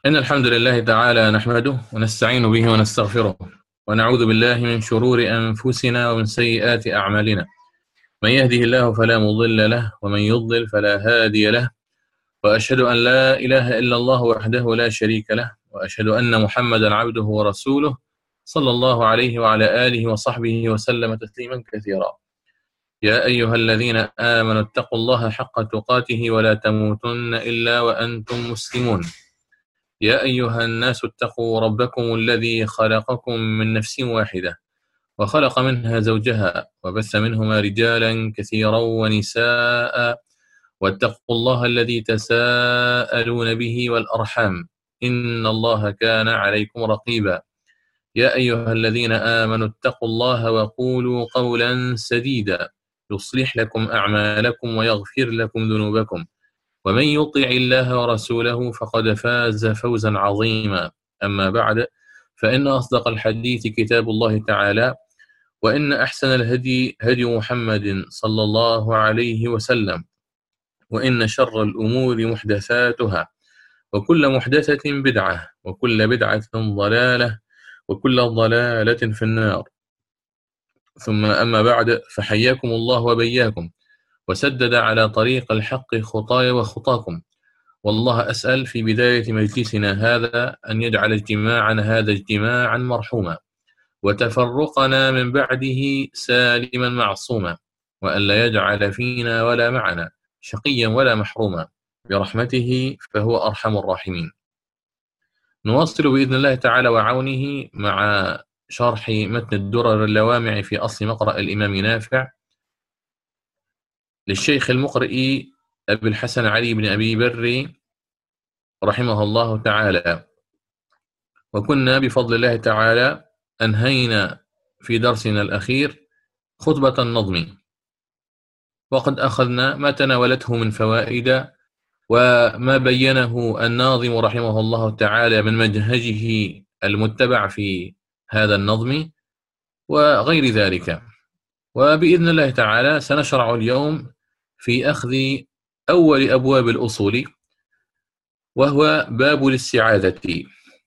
إن الحمد لله تعالى نحمده ونستعين به ونستغفره، ونعوذ بالله من شرور أنفسنا ومن سيئات أعمالنا. من يهده الله فلا مضل له، ومن يضلل فلا هادي له. وأشهد أن لا إله إلا الله وحده لا شريك له، وأشهد أن محمدا عبده ورسوله، صلى الله عليه وعلى آله وصحبه وسلم تسليما كثيرا. يا أيها الذين آمنوا اتقوا الله حق تقاته ولا تموتن إلا وأنتم مسلمون. يا أيها الناس اتقوا ربكم الذي خلقكم من نفس واحدة، وخلق منها زوجها، وبث منهما رجالا كثيرا ونساء. واتقوا الله الذي تساءلون به والأرحام، إن الله كان عليكم رقيبا. يا أيها الذين آمنوا اتقوا الله وقولوا قولا سديدا، يصلح لكم أعمالكم ويغفر لكم ذنوبكم، ومن يطع الله ورسوله فقد فاز فوزا عظيما. أما بعد، فإن أصدق الحديث كتاب الله تعالى، وإن أحسن الهدي هدي محمد صلى الله عليه وسلم، وإن شر الأمور محدثاتها، وكل محدثة بدعة، وكل بدعة ضلالة، وكل ضلالة في النار. ثم أما بعد، فحياكم الله وبياكم، وسدد على طريق الحق خطاي وخطاكم. والله أسأل في بداية مجلسنا هذا أن يجعل اجتماعنا هذا اجتماعا مرحوما، وتفرقنا من بعده سالما معصوما، وأن لا يجعل فينا ولا معنا شقيا ولا محروما برحمته، فهو أرحم الراحمين. نواصل بإذن الله تعالى وعونه مع شرح متن الدرر اللوامع في أصل مقرأ الإمام نافع للشيخ المقرئ أبي الحسن علي بن أبي بري رحمه الله تعالى. وكنا بفضل الله تعالى أنهينا في درسنا الأخير خطبة النظم، وقد أخذنا ما تناولته من فوائد، وما بينه الناظم رحمه الله تعالى من منهجه المتبع في هذا النظم وغير ذلك. وبإذن الله تعالى سنشرع اليوم في أخذ أول أبواب الأصول، وهو باب الاستعاذة.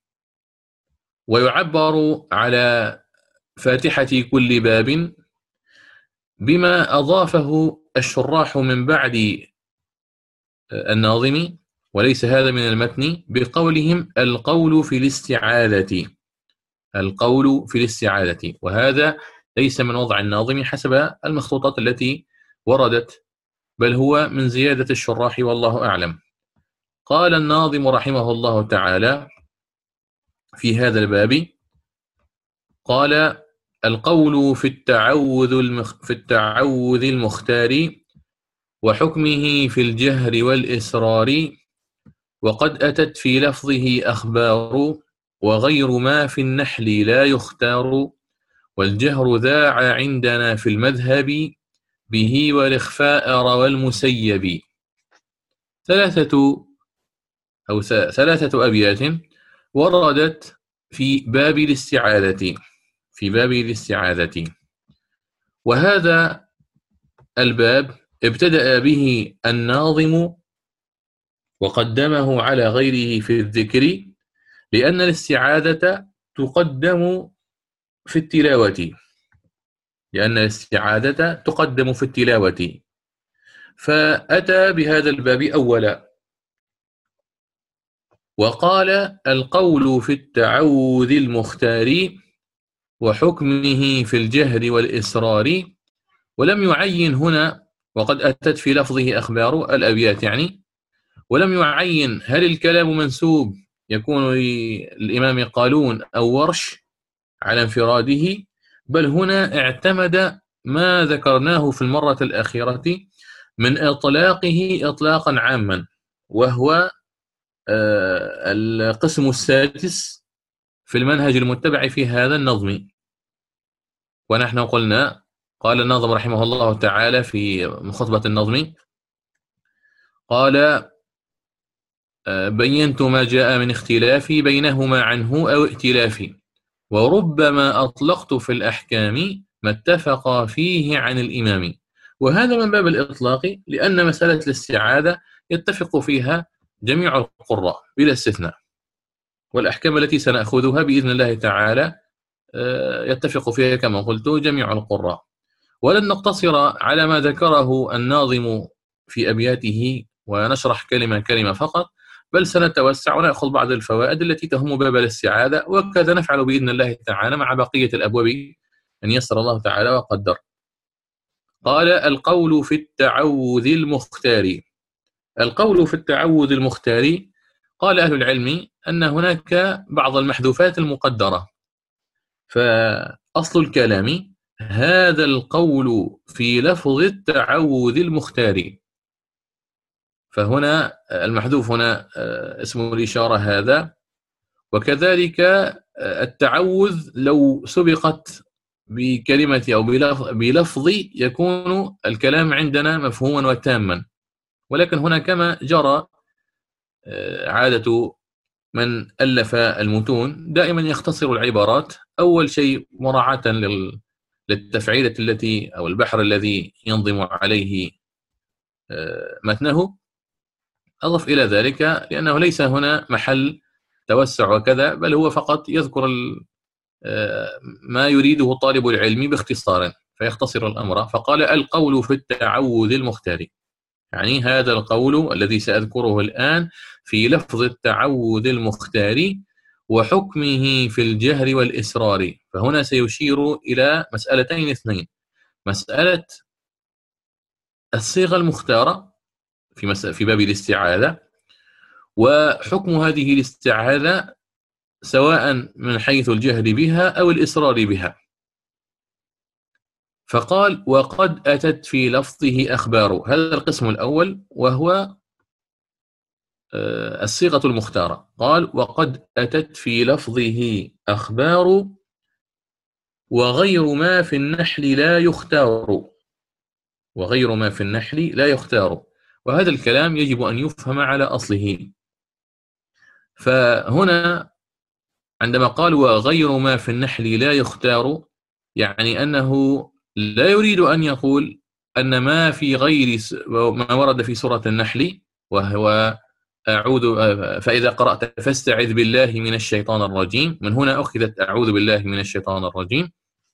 ويعبر على فاتحة كل باب بما أضافه الشراح من بعد الناظم، وليس هذا من المتن، بقولهم القول في الاستعاذة. القول في الاستعاذة، وهذا ليس من وضع الناظم حسب المخطوطات التي وردت، بل هو من زيادة الشراح والله أعلم. قال الناظم رحمه الله تعالى في هذا الباب، قال: القول في التعوذ المختار، وحكمه في الجهر والإسرار، وقد أتت في لفظه أخبار، وغير ما في النحل لا يختار، والجهر ذاع عندنا في المذهب، به والإخفاء روى المسيب. ثلاثة أبيات وردت في باب الاستعاذة. وهذا الباب ابتدأ به الناظم وقدمه على غيره في الذكر، لأن الاستعاذة تقدم في التلاوة، فأتى بهذا الباب أولا، وقال: القول في التعوذ المختار، وحكمه في الجهر والإسرار. ولم يعين هنا، وقد أتت في لفظه أخبار الأبيات يعني، ولم يعين هل الكلام منسوب يكون للإمام قالون أو ورش على انفراده، بل هنا اعتمد ما ذكرناه في المرة الأخيرة من إطلاقه إطلاقا عاما، وهو القسم السادس في المنهج المتبع في هذا النظم. ونحن قلنا، قال الناظم رحمه الله تعالى في خطبة النظم، قال: بينت ما جاء من اختلاف بينهما عنه أو ائتلاف، وربما أطلقت في الأحكام ما اتفق فيه عن الإمام. وهذا من باب الإطلاق، لأن مسألة الاستعاذة يتفق فيها جميع القراء بلا استثناء. والأحكام التي سنأخذها بإذن الله تعالى يتفق فيها كما قلت جميع القراء. ولن نقتصر على ما ذكره الناظم في أبياته ونشرح كلمة كلمة فقط، بل سنتوسع ونأخذ بعض الفوائد التي تهم باب الاستعاذة، وكذا نفعل بإذن الله تعالى مع بقية الأبواب أن يسر الله تعالى وقدر. قال: القول في التعوذ المختار. القول في التعوذ المختار، قال أهل العلم أن هناك بعض المحذوفات المقدرة، فأصل الكلام: هذا القول في لفظ التعوذ المختار. فهنا المحذوف هنا اسم الإشارة هذا. وكذلك التعوذ لو سبقت بكلمة أو بلفظ يكون الكلام عندنا مفهوما وتاما، ولكن هنا كما جرى عادة من ألف المتون دائما يختصر العبارات. أول شيء مراعاة للتفعيلة التي أو البحر الذي ينظم عليه متنه، أضف إلى ذلك لأنه ليس هنا محل توسع وكذا، بل هو فقط يذكر ما يريده طالب العلم باختصار فيختصر الأمر. فقال: القول في التعوذ المختار، يعني هذا القول الذي سأذكره الآن في لفظ التعوذ المختار وحكمه في الجهر والإسرار. فهنا سيشير إلى مسألتين اثنين: مسألة الصيغة المختارة في باب الاستعاذة، وحكم هذه الاستعاذة سواء من حيث الجهر بها أو الإسرار بها. فقال: وقد أتت في لفظه أخبار. هذا القسم الأول وهو الصيغة المختارة. قال: وقد أتت في لفظه أخبار وغير ما في النحل لا يختار. وغير ما في النحل لا يختار. وهذا الكلام يجب أن يفهم على أصله. فهنا عندما قال وغير ما في النحل لا يختار، يعني أنه لا يريد أن يقول أن ما في غير ما ورد في سورة النحل وهو أعوذ فإذا قرأت فاستعذ بالله من الشيطان الرجيم، من هنا أخذت أعوذ بالله من الشيطان الرجيم.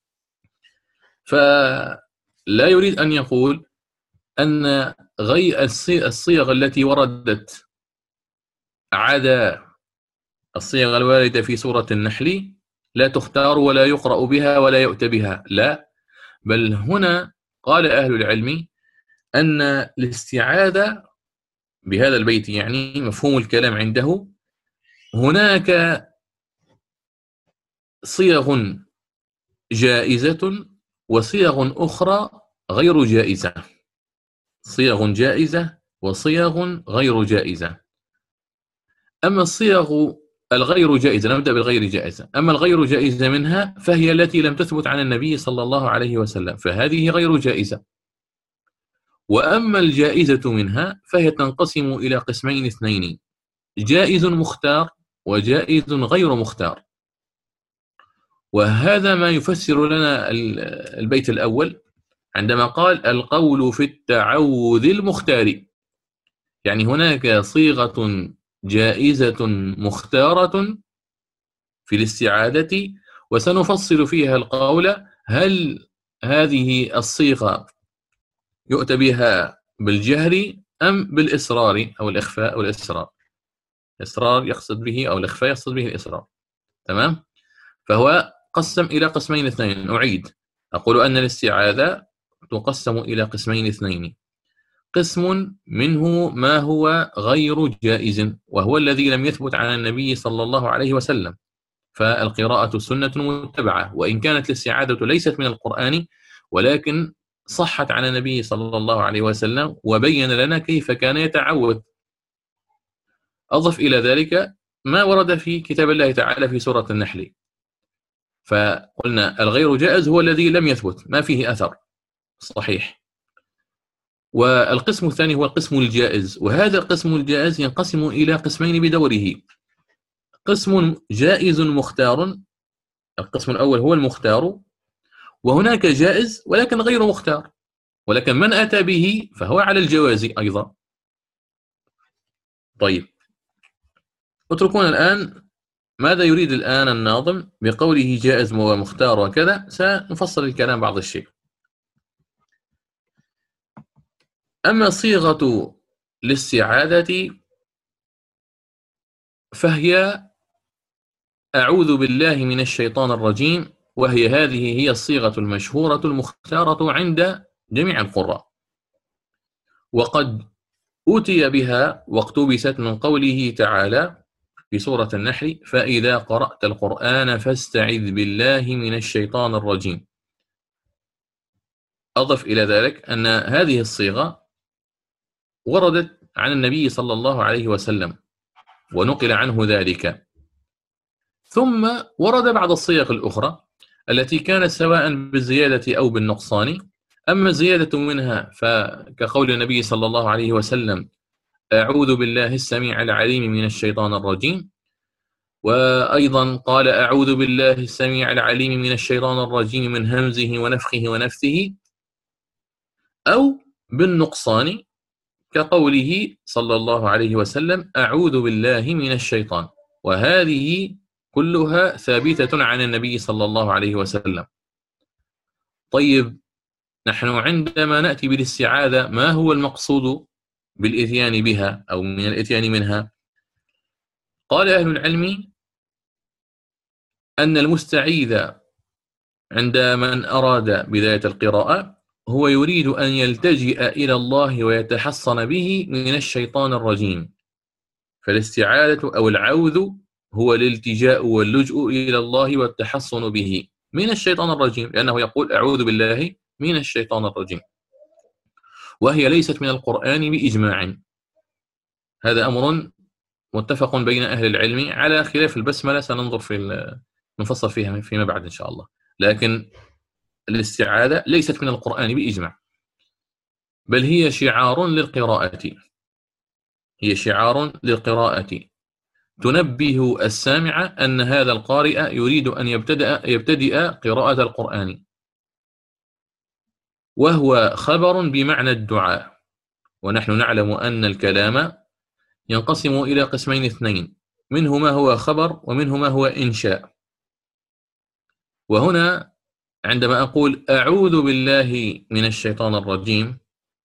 فلا يريد أن يقول أن الصيغ التي وردت عدا الصيغ الواردة في سورة النحل لا تختار ولا يقرأ بها ولا يؤتى بها، لا، بل هنا قال أهل العلم أن الاستعاذة بهذا البيت، يعني مفهوم الكلام عنده، هناك صيغ جائزة وصيغ أخرى غير جائزة. صيغ جائزة وصيغ غير جائزة. أما الصيغ الغير جائزة، نبدأ بالغير جائزة. أما الغير جائزة منها فهي التي لم تثبت عن النبي صلى الله عليه وسلم، فهذه غير جائزة. وأما الجائزة منها فهي تنقسم إلى قسمين اثنين: جائز مختار وجائز غير مختار. وهذا ما يفسر لنا البيت الأول عندما قال: القول في التعوذ المختار، يعني هناك صيغة جائزة مختارة في الاستعاذة، وسنفصل فيها القول هل هذه الصيغة يؤتى بها بالجهر أم بالإصرار أو الإخفاء أو الإسرار. الإصرار يقصد به أو الإخفاء يقصد به الإصرار. تمام؟ فهو قسم إلى قسمين اثنين. أعيد أقول أن الاستعاذة تقسم إلى قسمين اثنين: قسم منه ما هو غير جائز وهو الذي لم يثبت عن النبي صلى الله عليه وسلم، فالقراءة سنة متبعة، وإن كانت الاستعاذة ليست من القرآن ولكن صحت عن النبي صلى الله عليه وسلم وبين لنا كيف كان يتعوذ. أضف إلى ذلك ما ورد في كتاب الله تعالى في سورة النحل. فقلنا الغير جائز هو الذي لم يثبت، ما فيه أثر صحيح. والقسم الثاني هو القسم الجائز، وهذا القسم الجائز ينقسم إلى قسمين بدوره: قسم جائز مختار، القسم الأول هو المختار، وهناك جائز ولكن غير مختار، ولكن من أتى به فهو على الجواز أيضا. طيب، اتركونا الآن ماذا يريد الآن الناظم بقوله جائز ومختار وكذا؟ سنفصل الكلام بعض الشيء. أما صيغة الاستعاذة فهي أعوذ بالله من الشيطان الرجيم، هذه هي الصيغة المشهورة المختارة عند جميع القراء، وقد أوتي بها واقتبست من قوله تعالى في سورة النحل: فإذا قرأت القرآن فاستعذ بالله من الشيطان الرجيم. أضف إلى ذلك أن هذه الصيغة وردت عن النبي صلى الله عليه وسلم ونقل عنه ذلك، ثم ورد بعض الصيغ الأخرى التي كانت سواء بالزيادة أو بالنقصان. أما الزيادة منها فكقول النبي صلى الله عليه وسلم: أعوذ بالله السميع العليم من الشيطان الرجيم، وأيضا قال: أعوذ بالله السميع العليم من الشيطان الرجيم من همزه ونفخه ونفثه، أو بالنقصان كقوله صلى الله عليه وسلم: أعوذ بالله من الشيطان. وهذه كلها ثابتة عن النبي صلى الله عليه وسلم. طيب، نحن عندما نأتي بالاستعاذة ما هو المقصود بالإتيان بها أو من الإتيان منها؟ قال أهل العلم أن المستعيذ عند من أراد بداية القراءة هو يريد أن يلتجئ إلى الله ويتحصن به من الشيطان الرجيم. فالاستعاذة أو العوذ هو الالتجاء واللجوء إلى الله والتحصن به من الشيطان الرجيم، لأنه يقول: أعوذ بالله من الشيطان الرجيم، وهي ليست من القرآن بإجماع. هذا أمر متفق بين أهل العلم، على خلاف البسملة سننظر نفصل فيها فيما بعد إن شاء الله. لكن الاستعاذة ليست من القرآن بإجماع، بل هي شعار للقراءة، هي شعار للقراءة تنبه السامع أن هذا القارئ يريد أن يبتدئ قراءة القرآن، وهو خبر بمعنى الدعاء. ونحن نعلم أن الكلام ينقسم إلى قسمين اثنين، منه ما هو خبر ومنه ما هو إنشاء. وهنا عندما أقول أعوذ بالله من الشيطان الرجيم،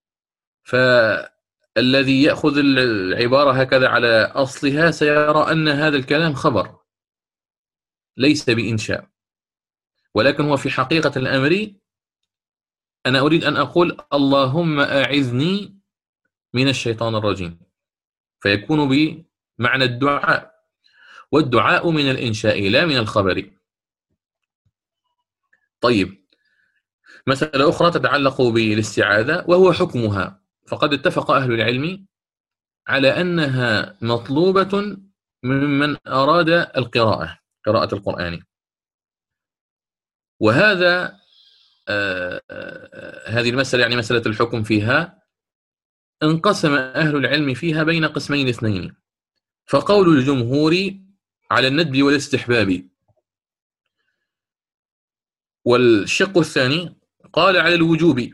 فالذي يأخذ العبارة هكذا على أصلها سيرى أن هذا الكلام خبر ليس بإنشاء، ولكن هو في حقيقة الأمر أنا أريد أن أقول اللهم أعذني من الشيطان الرجيم، فيكون بمعنى الدعاء، والدعاء من الإنشاء لا من الخبر. طيب، مسألة أخرى تتعلق بالاستعاذة وهو حكمها، فقد اتفق أهل العلم على أنها مطلوبة ممن أراد قراءة القرآن. وهذا هذه المسألة، يعني مسألة الحكم فيها، انقسم أهل العلم فيها بين قسمين اثنين. فقول الجمهور على الندب والاستحباب، والشق الثاني قال على الوجوب.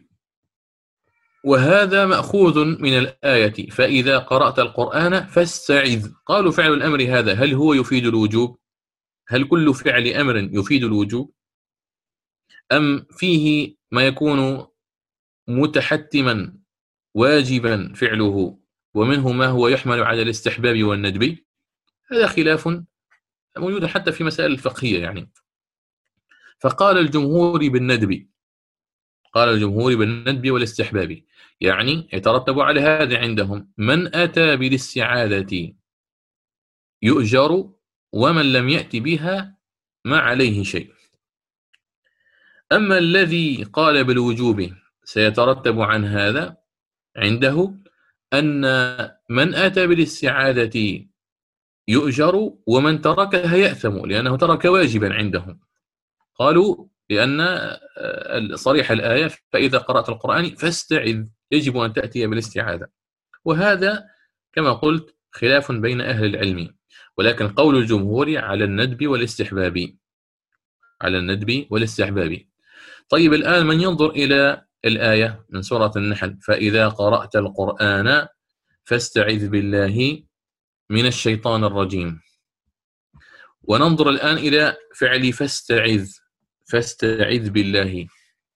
وهذا مأخوذ من الآية: فإذا قرأت القرآن فاستعذ. قالوا فعل الأمر هذا هل هو يفيد الوجوب؟ هل كل فعل أمر يفيد الوجوب؟ أم فيه ما يكون متحتما واجبا فعله، ومنه ما هو يحمل على الاستحباب والندب؟ هذا خلاف موجود حتى في مسائل الفقهية يعني. فقال الجمهور بالندب، قال الجمهور بالندب والاستحباب، يعني يترتب على هذا عندهم من أتى بالاستعاذة يؤجر، ومن لم يأتي بها ما عليه شيء. أما الذي قال بالوجوب سيترتب عن هذا عنده أن من أتى بالاستعاذة يؤجر، ومن تركها يأثم لأنه ترك واجبا عندهم. قالوا لأن صريح الآية: فإذا قرأت القرآن فاستعذ، يجب أن تأتي بالاستعاذة. وهذا كما قلت خلاف بين أهل العلم، ولكن قول الجمهور على الندب والاستحباب، على الندب والاستحباب. طيب، الآن من ينظر إلى الآية من سورة النحل: فإذا قرأت القرآن فاستعذ بالله من الشيطان الرجيم، وننظر الآن إلى فعل فاستعذ بالله،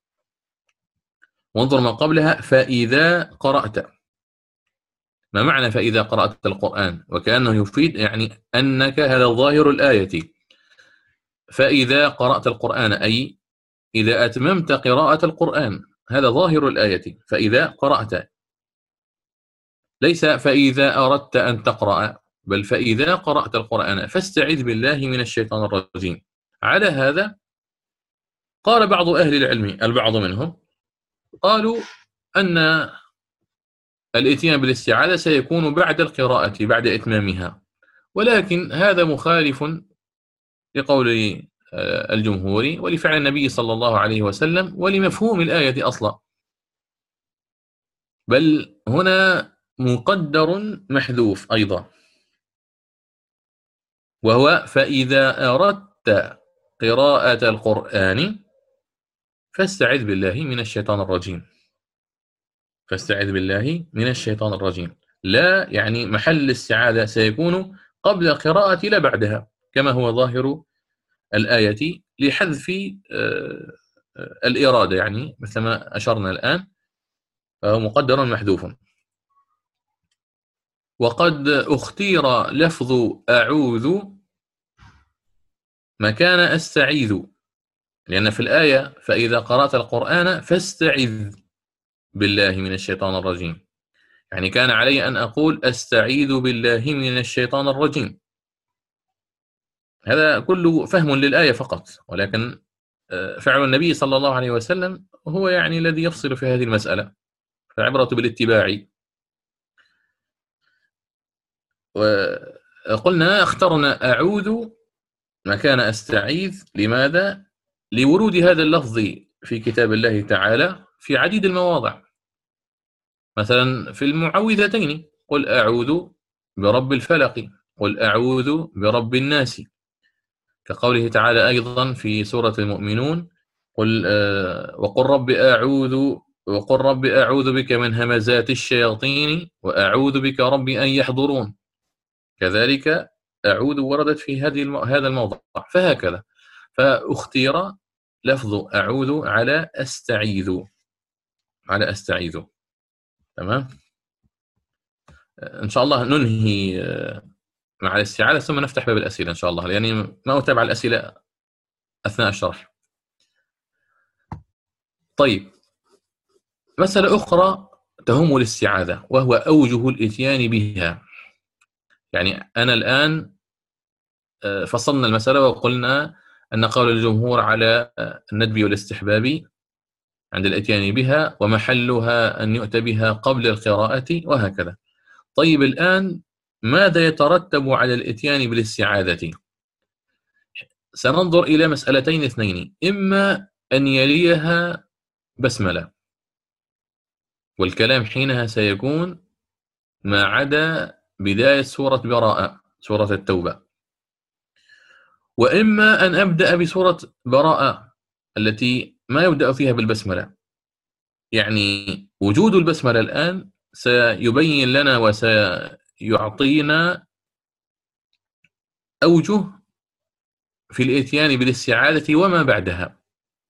وانظر ما قبلها فإذا قرأت. ما معنى فإذا قرأت القرآن؟ وكأنه يفيد يعني أنك، هذا ظاهر الآية، فإذا قرأت القرآن أي إذا أتممت قراءة القرآن، هذا ظاهر الآية، فإذا قرأت، ليس فإذا أردت أن تقرأ، بل فإذا قرأت القرآن فاستعذ بالله من الشيطان الرجيم. على هذا قال بعض أهل العلم، البعض منهم قالوا أن الإتيان بالاستعاذة سيكون بعد القراءة، بعد إتمامها، ولكن هذا مخالف لقول الجمهور ولفعل النبي صلى الله عليه وسلم ولمفهوم الآية أصلا، بل هنا مقدر محذوف أيضا، وهو فإذا أردت قراءة القرآن فاستعذ بالله من الشيطان الرجيم. فاستعذ بالله من الشيطان الرجيم، لا يعني محل الاستعاذة سيكون قبل القراءة لا بعدها، كما هو ظاهر الآية، لحذف الإرادة، يعني مثل ما أشرنا الآن، فهو مقدر محذوف. وقد اختير لفظ أعوذ مكان أستعيذ، لأن في الآية فإذا قرأت القرآن فاستعذ بالله من الشيطان الرجيم، يعني كان علي أن أقول أستعيذ بالله من الشيطان الرجيم. هذا كله فهم للآية فقط، ولكن فعل النبي صلى الله عليه وسلم هو يعني الذي يفصل في هذه المسألة، فالعبرة بالاتباع. وقلنا اخترنا أعوذ مكان أستعيذ، لماذا؟ لورود هذا اللفظ في كتاب الله تعالى في عديد المواضع، مثلا في المعوذتين قل أعوذ برب الفلق، قل أعوذ برب الناس، كقوله تعالى أيضا في سورة المؤمنون وقل رب أعوذ بك من همزات الشياطين وأعوذ بك رب أن يحضرون. كذلك أعوذ وردت في هذا الموضع، فهكذا فاختير لفظ أعوذ على أستعيذ. تمام. إن شاء الله ننهي مع الاستعاذة ثم نفتح باب الأسئلة إن شاء الله، يعني ما أتابع الأسئلة أثناء الشرح. طيب، مسألة أخرى تهم الاستعاذة وهو أوجه الإتيان بها. يعني أنا الآن فصلنا المسألة وقلنا أن قول الجمهور على الندب والاستحباب عند الإتيان بها، ومحلها أن يؤتى بها قبل القراءة وهكذا. طيب، الآن ماذا يترتب على الإتيان بالاستعاذة؟ سننظر إلى مسألتين اثنين، إما أن يليها بسملة، والكلام حينها سيكون ما عدا بداية سورة براءة، سورة التوبة، وإما أن أبدأ بسورة براءة التي ما يبدأ فيها بالبسملة. يعني وجود البسملة الآن سيبين لنا وسيعطينا أوجه في الإتيان بالاستعاذة وما بعدها.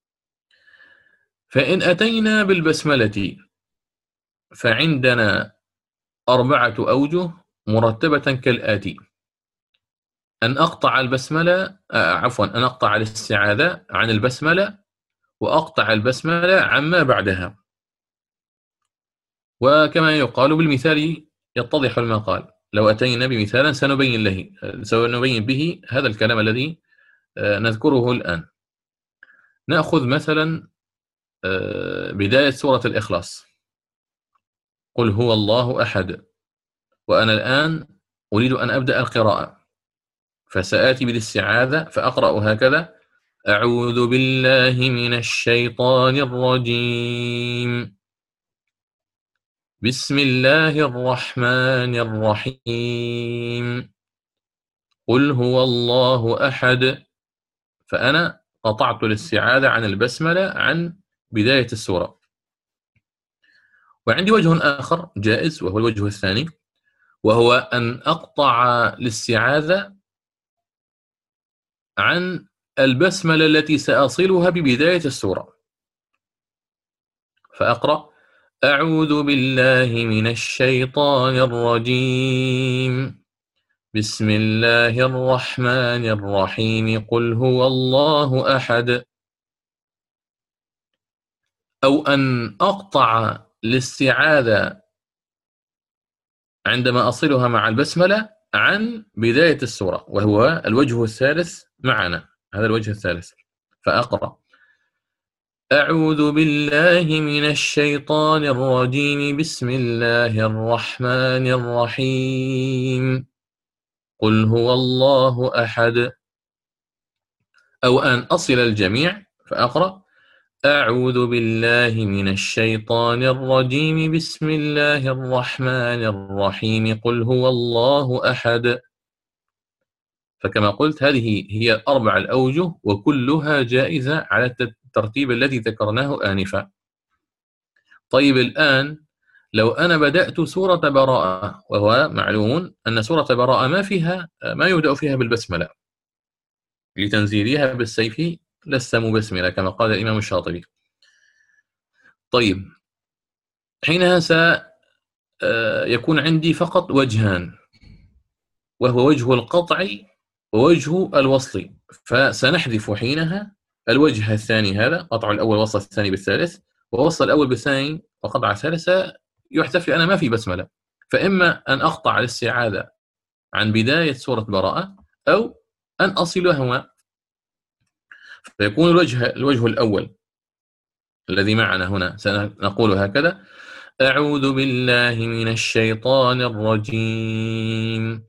فإن أتينا بالبسملة فعندنا 4 أوجه مرتبة كالآتي: أن أقطع أن أقطع الاستعاذة عن البسملة، وأقطع البسملة عما بعدها. وكما يقال بالمثال يتضح المقال، لو أتينا بمثال سنبين به هذا الكلام الذي نذكره الآن. نأخذ مثلا بداية سورة الإخلاص، قل هو الله أحد، وأنا الآن أريد أن أبدأ القراءة، فسآتي بالاستعاذة فأقرأ هكذا: أعوذ بالله من الشيطان الرجيم، بسم الله الرحمن الرحيم، قل هو الله أحد. فأنا قطعت الاستعاذة عن البسملة عن بداية السورة. وعندي وجه آخر جائز، وهو الوجه الثاني، وهو أن أقطع الاستعاذة عن البسملة التي سأصلها ببداية السورة. فأقرأ: أعوذ بالله من الشيطان الرجيم، بسم الله الرحمن الرحيم، قل هو الله أحد. أو أن أقطع الاستعاذة عندما أصلها مع البسملة عن بداية السورة، وهو الوجه الثالث معنا، هذا الوجه الثالث. فأقرأ: أعوذ بالله من الشيطان الرجيم، بسم الله الرحمن الرحيم، قل هو الله أحد. أو أن أصل الجميع فأقرأ: أعوذ بالله من الشيطان الرجيم، بسم الله الرحمن الرحيم، قل هو الله أحد. فكما قلت هذه هي الأربع الأوجه، وكلها جائزة على الترتيب الذي ذكرناه آنفا. طيب الآن لو أنا بدأت سورة براءة، وهو معلوم أن سورة براءة ما يبدأ فيها بالبسملة، لتنزيلها بالسيف لست مبسملة كما قال الإمام الشاطبي. طيب حينها سيكون عندي فقط وجهان، وهو وجه القطع ووجه الوصل، فسنحذف حينها الوجه الثاني، هذا قطع الأول وصل الثاني بالثالث، ووصل الأول بالثاني وقطع الثالث يحذف لأن ما في بسملة. فإما أن أقطع الاستعاذة عن بداية سورة براءة، أو أن أصلهما. فيكون الوجه الأول الذي معنا هنا سنقول هكذا: أعوذ بالله من الشيطان الرجيم،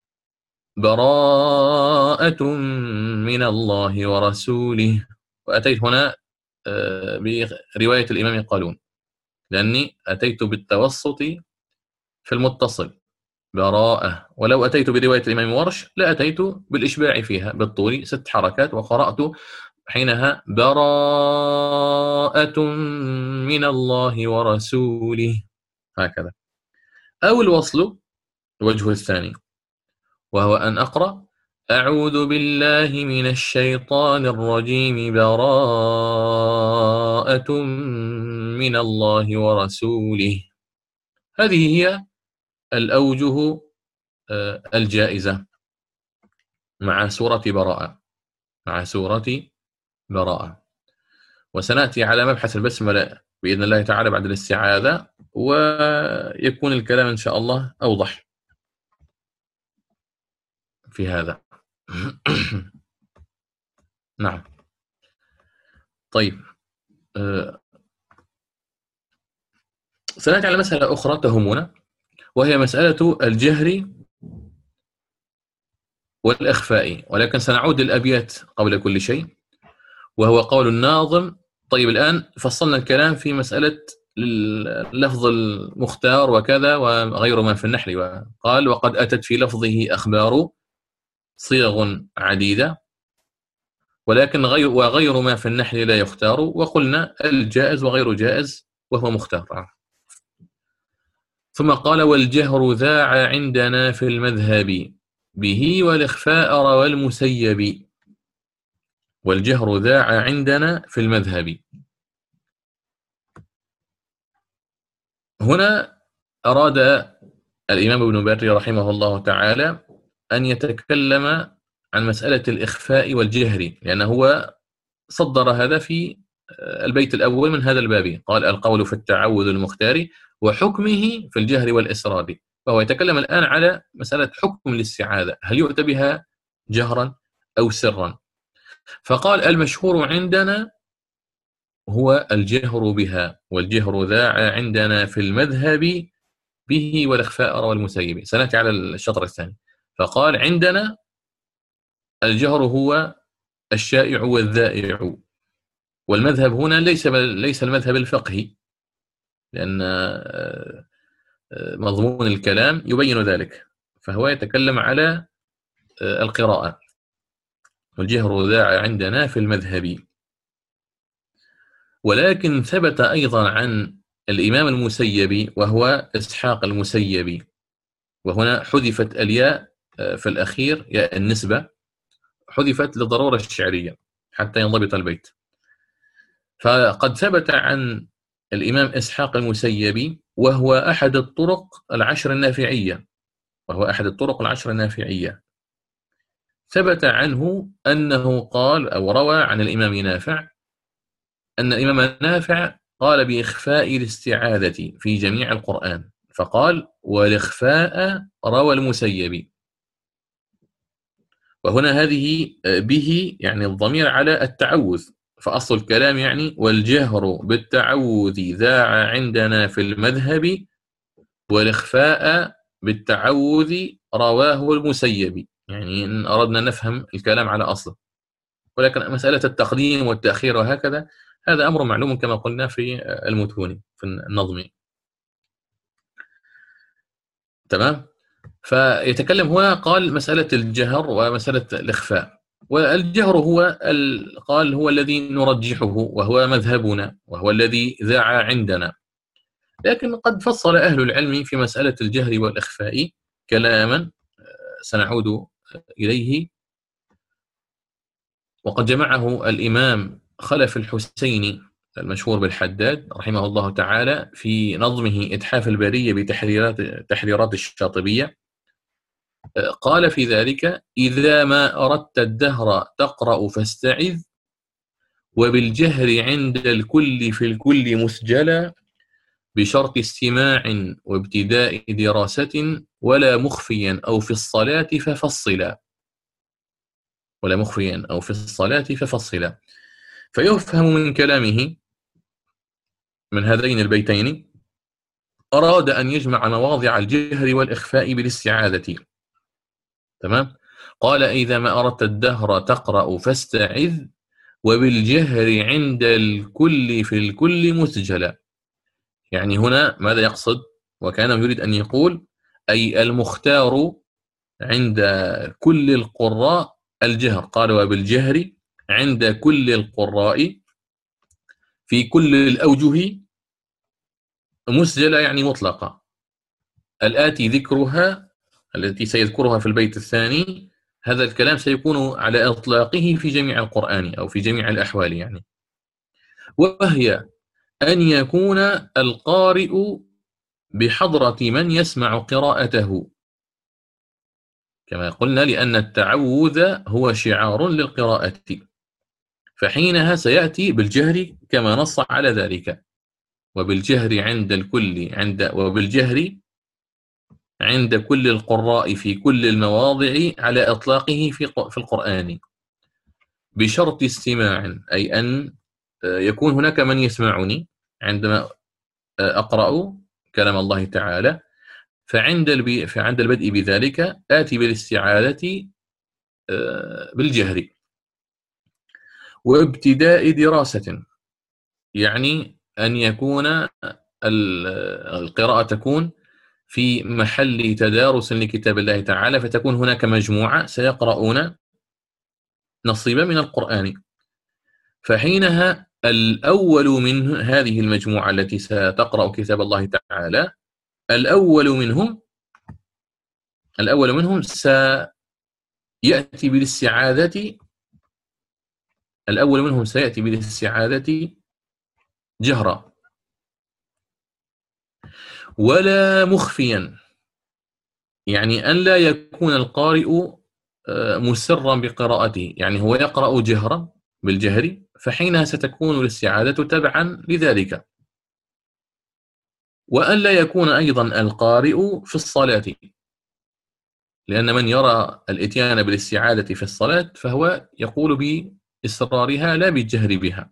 براءة من الله ورسوله. وأتيت هنا برواية الإمام قالون، لأني أتيت بالتوسط في المتصل براءة، ولو أتيت برواية الإمام ورش لأتيت بالإشباع فيها بالطول 6 حركات، وقرأت حينها براءة من الله ورسوله، هكذا. أو الوصل الوجه الثاني، وهو أن أقرأ: أعوذ بالله من الشيطان الرجيم، براءة من الله ورسوله. هذه هي الأوجه الجائزة مع سورة براءة. وسنأتي على مبحث البسملة بإذن الله تعالى بعد الاستعاذة، ويكون الكلام إن شاء الله أوضح في هذا. نعم. طيب سنأتي على مسألة أخرى تهمنا، وهي مسألة الجهر والإخفاء، ولكن سنعود للأبيات قبل كل شيء، وهو قول الناظم. طيب الآن فصلنا الكلام في مسألة اللفظ المختار وكذا وغير ما في النحل، وقال: وقد أتت في لفظه أخبار صيغ عديدة، ولكن وغير ما في النحل لا يختار. وقلنا الجائز وغير جائز وهو مختار. ثم قال: والجهر ذاع عندنا في المذهب، به والإخفاء روى المسيب. والجهر ذاع عندنا في المذهب. هنا أراد الإمام ابن بري رحمه الله تعالى أن يتكلم عن مسألة الإخفاء والجهر، لأنه هو صدر هذا في البيت الأول من هذا الباب، قال: القول في التعوذ المختار وحكمه في الجهر والإسرار. فهو يتكلم الآن على مسألة حكم الاستعاذة، هل يؤتى بها جهرا أو سرا؟ فقال: المشهور عندنا هو الجهر بها، والجهر ذاع عندنا في المذهب، به والإخفاء روى المسيب. سنأتي على الشطر الثاني. فقال: عندنا الجهر هو الشائع والذائع، والمذهب هنا ليس المذهب الفقهي، لأن مضمون الكلام يبين ذلك، فهو يتكلم على القراءة. والجهر ذاع عندنا في المذهب. ولكن ثبت أيضا عن الإمام المسيب، وهو إسحاق المسيب، وهنا حذفت الياء في الأخير، ياء النسبة، حذفت للضرورة الشعرية حتى ينضبط البيت. فقد ثبت عن الإمام إسحاق المسيبي، وهو أحد الطرق العشر النافعية، ثبت عنه أنه قال أو روى عن الإمام نافع أن الإمام نافع قال بإخفاء الاستعاذة في جميع القرآن، فقال والإخفاء روى المسيبي. وهنا هذه به يعني الضمير على التعوذ، فأصل الكلام يعني والجهر بالتعوذ ذاع عندنا في المذهب، والإخفاء بالتعوذ رواه المسيبي. يعني إن أردنا نفهم الكلام على أصله، ولكن مسألة التقديم والتأخير وهكذا هذا أمر معلوم كما قلنا في المتون في النظم. تمام. فيتكلم هنا قال مسألة الجهر ومسألة الإخفاء. والجهر هو قال هو الذي نرجحه وهو مذهبنا وهو الذي ذاع عندنا، لكن قد فصل أهل العلم في مسألة الجهر والإخفاء كلاما سنعود إليه، وقد جمعه الإمام خلف الحسيني المشهور بالحداد رحمه الله تعالى في نظمه إتحاف البرية بتحريرات الشاطبية. قال في ذلك: إذا ما أردت الدهر تقرأ فاستعذ، وبالجهر عند الكل في الكل مسجلا، بشرط استماع وابتداء دراسة، ولا مخفيا أو في الصلاة ففصلا. فيفهم من كلامه من هذين البيتين أراد أن يجمع مواضع الجهر والإخفاء بالاستعاذة. تمام. قال: إذا ما أردت الدهر تقرأ فاستعذ، وبالجهر عند الكل في الكل مسجلا. يعني هنا ماذا يقصد؟ وكان يريد أن يقول أي المختار عند كل القراء الجهر. قال: وبالجهر عند كل القراء في كل الأوجه مسجلة، يعني مطلقة. الآتي ذكرها التي سيذكرها في البيت الثاني، هذا الكلام سيكون على إطلاقه في جميع القرآن أو في جميع الأحوال يعني. وهي أن يكون القارئ بحضرة من يسمع قراءته، كما قلنا لأن التعوذ هو شعار للقراءة، فحينها سيأتي بالجهر كما نص على ذلك: وبالجهر عند الكل وبالجهر عند كل القراء في كل المواضع على إطلاقه في القرآن، بشرط استماع، أي أن يكون هناك من يسمعني عندما أقرأ كلام الله تعالى. فعند البدء بذلك آتي بالاستعاذة بالجهر. وابتداء دراسة، يعني أن يكون القراءة تكون في محل تدارس لكتاب الله تعالى، فتكون هناك مجموعة سيقرؤون نصيبا من القرآن، فحينها الأول من هذه المجموعة التي ستقرأ كتاب الله تعالى، الأول منهم سيأتي بالاستعاذة جهرا، ولا مخفيا، يعني أن لا يكون القارئ مسرا بقراءته، يعني هو يقرأ جهرا بالجهر، فحينها ستكون الاستعاذة تبعا لذلك. وأن لا يكون أيضا القارئ في الصلاة، لأن من يرى الإتيان بالاستعاذة في الصلاة فهو يقول بإسرارها لا بالجهر بها.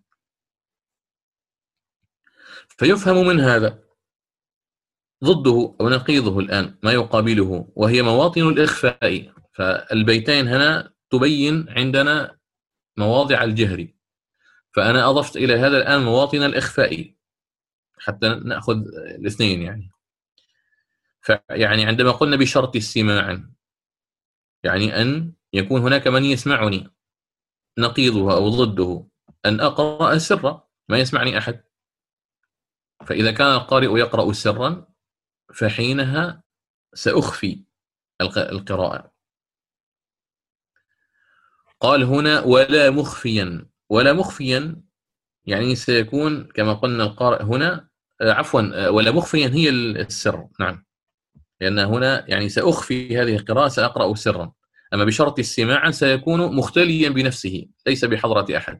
فيفهم من هذا ضده أو نقيضه الآن ما يقابله، وهي مواطن الإخفاء. فالبيتين هنا تبين عندنا مواضع الجهر، فأنا أضفت إلى هذا الآن مواطن الإخفاء حتى نأخذ الاثنين يعني. فيعني عندما قلنا بشرط استماع، يعني أن يكون هناك من يسمعني، نقيضها أو ضده أن أقرأ سرا ما يسمعني أحد. فإذا كان القارئ يقرأ سرا فحينها سأخفي القراءة. قال هنا ولا مخفيا. ولا مخفيا يعني سيكون كما قلنا القارئ هنا عفوا ولا مخفيا هي السر، نعم، لأن هنا يعني سأخفي هذه القراءة، سأقرأ سرا. أما بشرط السماع سيكون مختليا بنفسه ليس بحضرة أحد.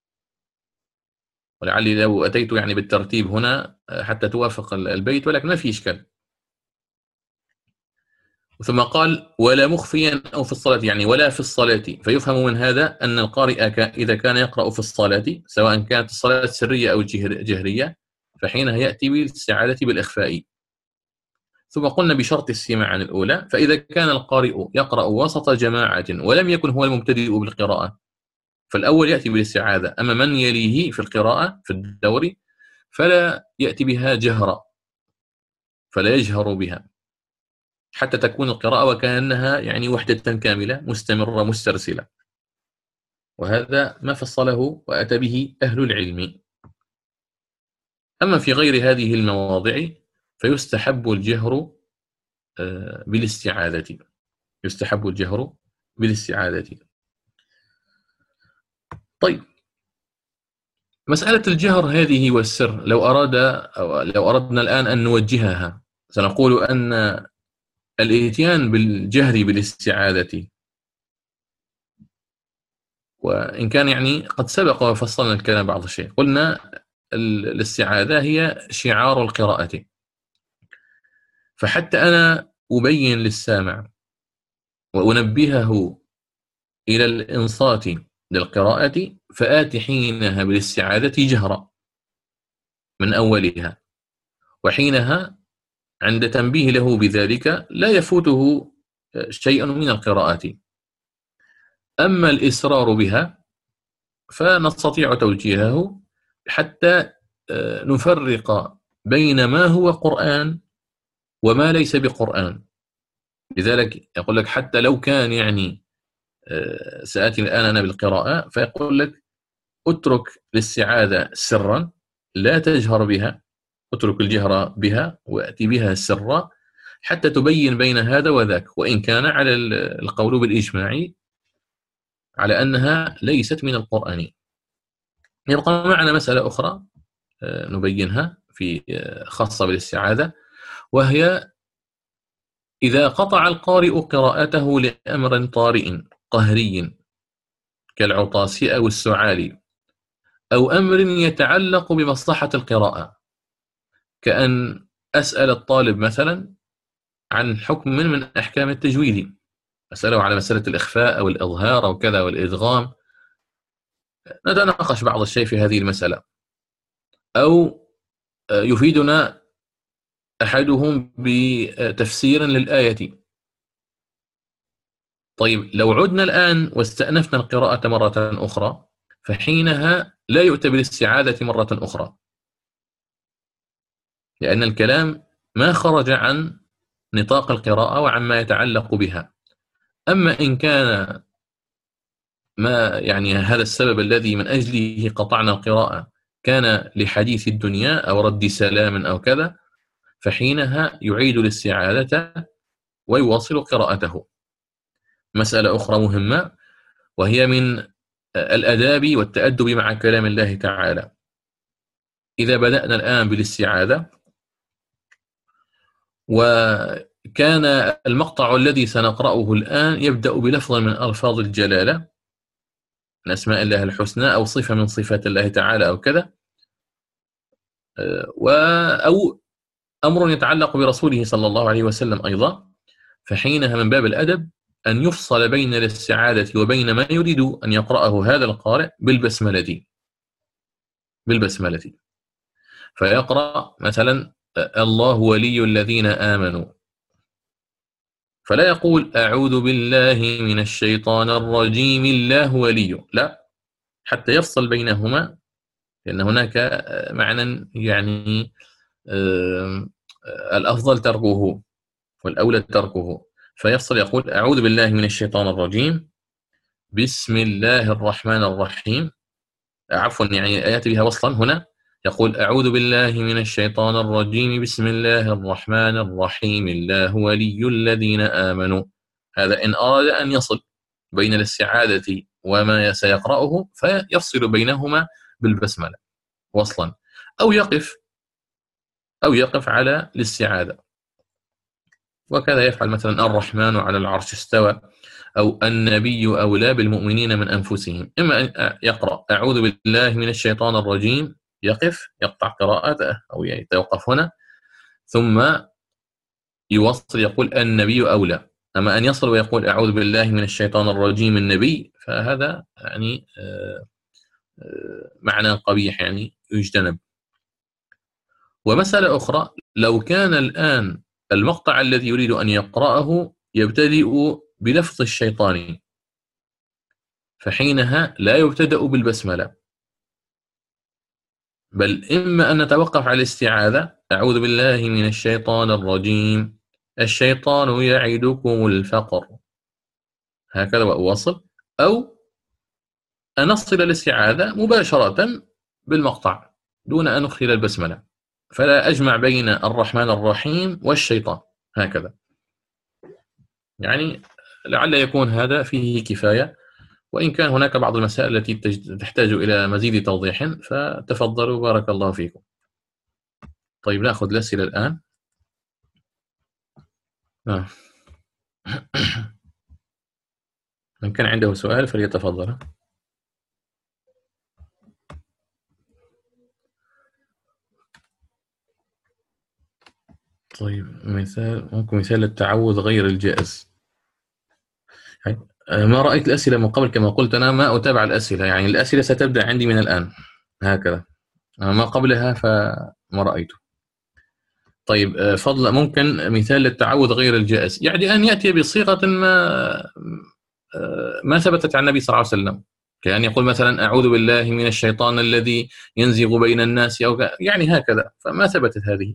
ولعلي لو أتيت يعني بالترتيب هنا حتى توافق البيت، ولكن ما في إشكال. ثم قال ولا مخفيا أو في الصلاة، يعني ولا في الصلاة، فيفهم من هذا أن القارئ إذا كان يقرأ في الصلاة سواء كانت الصلاة سرية أو جهرية فحينها يأتي بالاستعاذة بالإخفاء. ثم قلنا بشرط السماع عن الأولى، فإذا كان القارئ يقرأ وسط جماعة ولم يكن هو المبتدئ بالقراءة فالأول يأتي بالاستعاذة، أما من يليه في القراءة في الدور فلا يأتي بها جهرا، فلا يجهر بها حتى تكون القراءة وكأنها يعني وحدة كاملة مستمرة مسترسلة. وهذا ما فصله وأتى به أهل العلم. أما في غير هذه المواضع فيستحب الجهر بالاستعاذة. يستحب الجهر بالاستعاذة. طيب، مسألة الجهر هذه والسر لو أردنا الآن أن نوجهها سنقول أن الإتيان بالجهر بالاستعاذة، وإن كان يعني قد سبق وفصلنا الكلام بعض الشيء، قلنا الاستعاذة هي شعار القراءة، فحتى أنا أبين للسامع وأنبهه إلى الإنصات للقراءة فآتي حينها بالاستعاذة جهرا من أولها، وحينها عند تنبيه له بذلك لا يفوته شيء من القراءة. أما الإسرار بها فنستطيع توجيهه حتى نفرق بين ما هو قرآن وما ليس بقرآن. لذلك يقول لك حتى لو كان يعني سآتي الآن أنا بالقراءة فيقول لك اترك الاستعاذة سرا لا تجهر بها، اترك الجهر بها وأتي بها سرا حتى تبين بين هذا وذاك، وإن كان على القول بالإجماع على أنها ليست من القرآن. يبقى معنا مسألة أخرى نبينها في خاصة بالاستعاذة، وهي إذا قطع القارئ قراءته لأمر طارئ قهري كالعطاس أو السعال أو أمر يتعلق بمصلحة القراءة، كأن أسأل الطالب مثلا عن حكم من أحكام التجويد، أسأله على مسألة الإخفاء أو الإظهار أو كذا والإدغام، نتناقش بعض الشيء في هذه المسألة، أو يفيدنا أحدهم بتفسير للآية. طيب، لو عدنا الآن واستأنفنا القراءة مرة أخرى فحينها لا يؤتى بالاستعاذة مرة أخرى، لأن الكلام ما خرج عن نطاق القراءة وعما يتعلق بها. أما إن كان ما يعني هذا السبب الذي من أجله قطعنا القراءة كان لحديث الدنيا أو رد سلام أو كذا، فحينها يعيد الاستعاذة ويواصل قراءته. مسألة أخرى مهمة وهي من الأداب والتأدب مع كلام الله تعالى. إذا بدأنا الآن بالاستعاذة وكان المقطع الذي سنقرأه الآن يبدأ بلفظ من ألفاظ الجلالة من أسماء الله الحسنى أو صفة من صفات الله تعالى أو كذا، أو أمر يتعلق برسوله صلى الله عليه وسلم أيضا، فحينها من باب الأدب أن يفصل بين الاستعاذة وبين ما يريد أن يقرأه هذا القارئ بالبسملة. فيقرأ مثلا الله ولي الذين آمنوا، فلا يقول أعوذ بالله من الشيطان الرجيم الله ولي، لا، حتى يفصل بينهما، لأن هناك معنى يعني الأفضل تركه والأولى تركه، فيفصل يقول أعوذ بالله من الشيطان الرجيم بسم الله الرحمن الرحيم، عفوا يعني يأتي بها وصلا هنا، يقول أعوذ بالله من الشيطان الرجيم بسم الله الرحمن الرحيم الله ولي الذين آمنوا. هذا إن أراد أن يصل، بين الاستعاذة وما سيقرأه فيفصل بينهما بالبسملة وصلا، أو يقف على الاستعاذة، وكذا يفعل مثلا الرحمن على العرش استوى، أو النبي أولى بالمؤمنين من أنفسهم. إما أن يقرأ أعوذ بالله من الشيطان الرجيم، يقطع قراءته أو يتوقف هنا، ثم يوصل يقول النبي أولى. أما أن يصل ويقول أعوذ بالله من الشيطان الرجيم النبي، فهذا يعني معنى قبيح يعني يجتنب. ومسألة أخرى، لو كان الآن المقطع الذي يريد أن يقرأه يبتدئ بلفظ الشيطان، فحينها لا يبتدأ بالبسملة، بل إما أن نتوقف على الاستعاذة أعوذ بالله من الشيطان الرجيم الشيطان يعدكم الفقر، هكذا وأواصل، أو أن نصل الاستعاذة مباشرة بالمقطع دون أن ندخل البسملة، فلا أجمع بين الرحمن الرحيم والشيطان هكذا. يعني لعل يكون هذا فيه كفاية، وإن كان هناك بعض المسائل التي تحتاج إلى مزيد توضيح فتفضلوا بارك الله فيكم. طيب نأخذ الأسئلة الآن. من كان عنده سؤال فليتفضل. طيب ممكن مثال التعوذ غير الجائز. ما رأيت الأسئلة من قبل؟ كما قلت أنا ما أتابع الأسئلة، يعني الأسئلة ستبدأ عندي من الآن هكذا، ما قبلها فما رأيته. طيب فضلا ممكن مثال للتعوذ غير الجائز، يعني أن يأتي بصيغة ما ثبتت عن النبي صلى الله عليه وسلم، كأن يقول مثلا أعوذ بالله من الشيطان الذي ينزغ بين الناس، أو يعني هكذا، فما ثبتت هذه.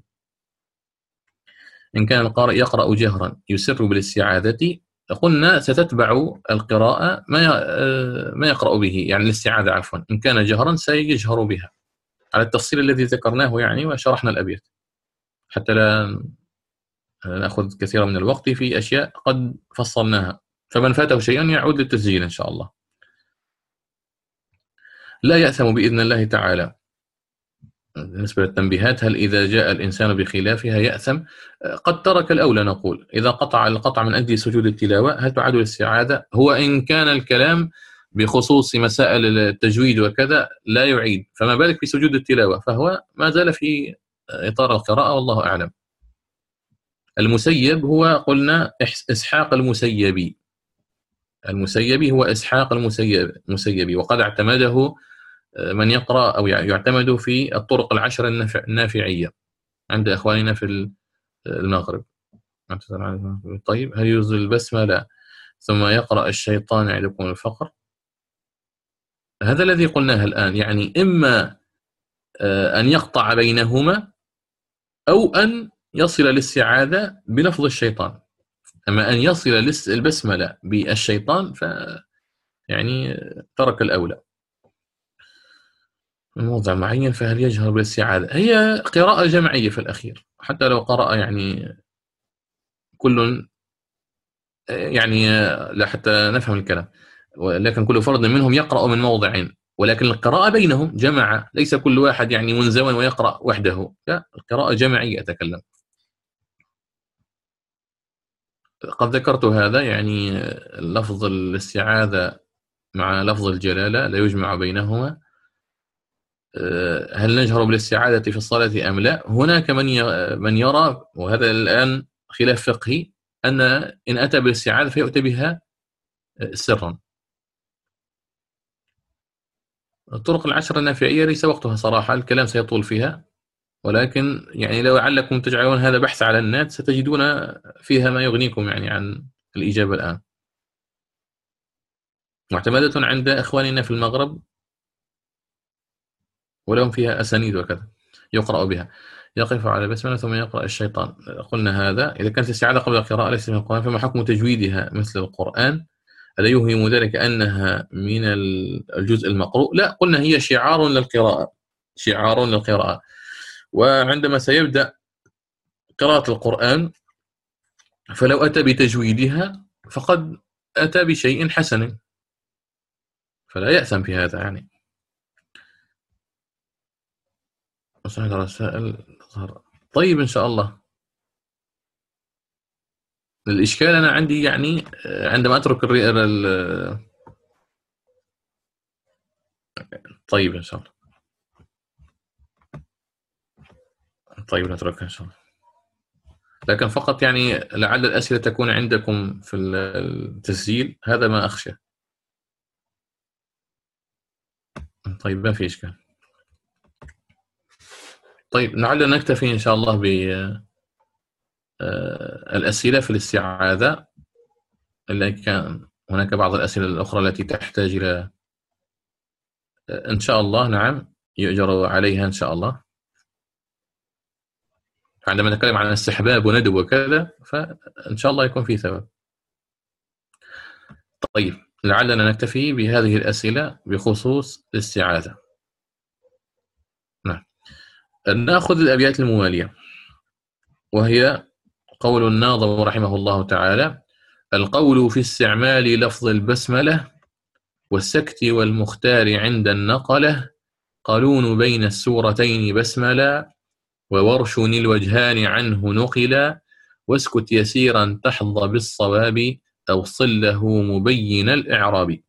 إن كان القارئ يقرأ جهرا يسر بالاستعاذة، قلنا ستتبع القراءة ما يقرأ به، يعني الاستعاذة عفوا، إن كان جهرا سيجهر بها على التفصيل الذي ذكرناه يعني وشرحنا الأبيات، حتى لا نأخذ كثيرا من الوقت في أشياء قد فصلناها، فمن فاته شيئا يعود للتسجيل إن شاء الله. لا يأثم بإذن الله تعالى. بالنسبة للتنبيهات، هل إذا جاء الإنسان بخلافها يأثم؟ قد ترك الأولى، نقول إذا قطع القطع من أجل سجود التلاوة هل تعاد الاستعاذة؟ هو إن كان الكلام بخصوص مسائل التجويد وكذا لا يعيد، فما بالك في سجود التلاوة، فهو ما زال في إطار القراءة والله أعلم. المسيب هو قلنا إسحاق المسيبي، المسيبي هو إسحاق المسيبي، وقد اعتمده من يقرأ أو يعتمد في الطرق العشر النافعية عند إخواننا في المغرب. طيب هل يجوز البسملة ثم يقرأ الشيطان يعدكم الفقر؟ هذا الذي قلناه الآن، يعني إما أن يقطع بينهما أو أن يصل الاستعاذة بلفظ الشيطان. أما أن يصل البسملة بالشيطان يعني ترك الأولى. من موضع معين فهل يجهر بالاستعاذة؟ هي قراءة جمعية في الأخير، حتى لو قرأ يعني كل يعني لا حتى نفهم الكلام، ولكن كل فرد منهم يقرأ من موضع، ولكن القراءة بينهم جماعة، ليس كل واحد يعني منزوي ويقرأ وحده، لا، القراءة جماعية أتكلم. قد ذكرت هذا، يعني لفظ الاستعاذة مع لفظ الجلالة لا يجمع بينهما. هل نجهر بالاستعاذة في الصلاة أم لا؟ هناك من يرى، وهذا الآن خلاف فقهي، أن إن أتى بالاستعاذة فيؤتى بها سرا. الطرق العشر النافعية ليس وقتها صراحة، الكلام سيطول فيها، ولكن يعني لو لعلكم تجعلون هذا بحث على النت ستجدون فيها ما يغنيكم يعني عن الإجابة الآن. معتمدة عند إخواننا في المغرب، ولهم فيها أسانيد وكذا، يقرأ بها. يقف على بسملة ثم يقرأ الشيطان، قلنا هذا إذا كانت الاستعاذة قبل القراءة ليس من القرآن، فما حكم تجويدها مثل القرآن؟ ألا يوهم ذلك أنها من الجزء المقروء؟ لا، قلنا هي شعار للقراءة، شعار للقراءة، وعندما سيبدأ قراءة القرآن فلو أتى بتجويدها فقد أتى بشيء حسن، فلا يأثم في هذا يعني. وسهل رسائل تظهر. طيب إن شاء الله. الإشكال أنا عندي يعني عندما أترك طيب إن شاء الله. طيب نتركها إن شاء الله. لكن فقط يعني لعل الأسئلة تكون عندكم في التسجيل، هذا ما أخشى. طيب ما في إشكال. طيب لعلنا نكتفي إن شاء الله بالأسئلة في الاستعاذة، اللي كان هناك بعض الأسئلة الأخرى التي تحتاج إلى إن شاء الله نعم يؤجر عليها إن شاء الله. عندما نتكلم عن استحباب وندب وكذا فإن شاء الله يكون في ثواب. طيب لعلنا نكتفي بهذه الأسئلة بخصوص الاستعاذة. نعم. نأخذ الأبيات الموالية، وهي قول الناظم رحمه الله تعالى: القول في استعمال لفظ البسملة والسكت والمختار عند النقلة، قالون بين السورتين بسملا وورش الوجهان عنه نقلا، واسكت يسيرا تحظى بالصواب أوصل له مبين الإعراب.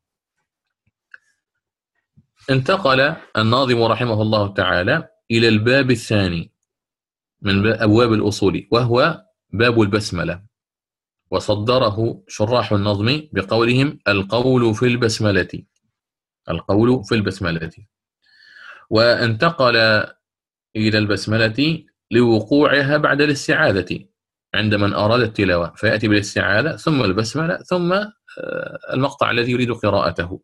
انتقل الناظم رحمه الله تعالى إلى الباب الثاني من أبواب الأصول، وهو باب البسملة، وصدره شراح النظم بقولهم: القول في البسملة، القول في البسملة. وانتقل إلى البسملة لوقوعها بعد الاستعاذة عند من أراد التلاوة، فيأتي بالاستعاذة ثم البسملة ثم المقطع الذي يريد قراءته.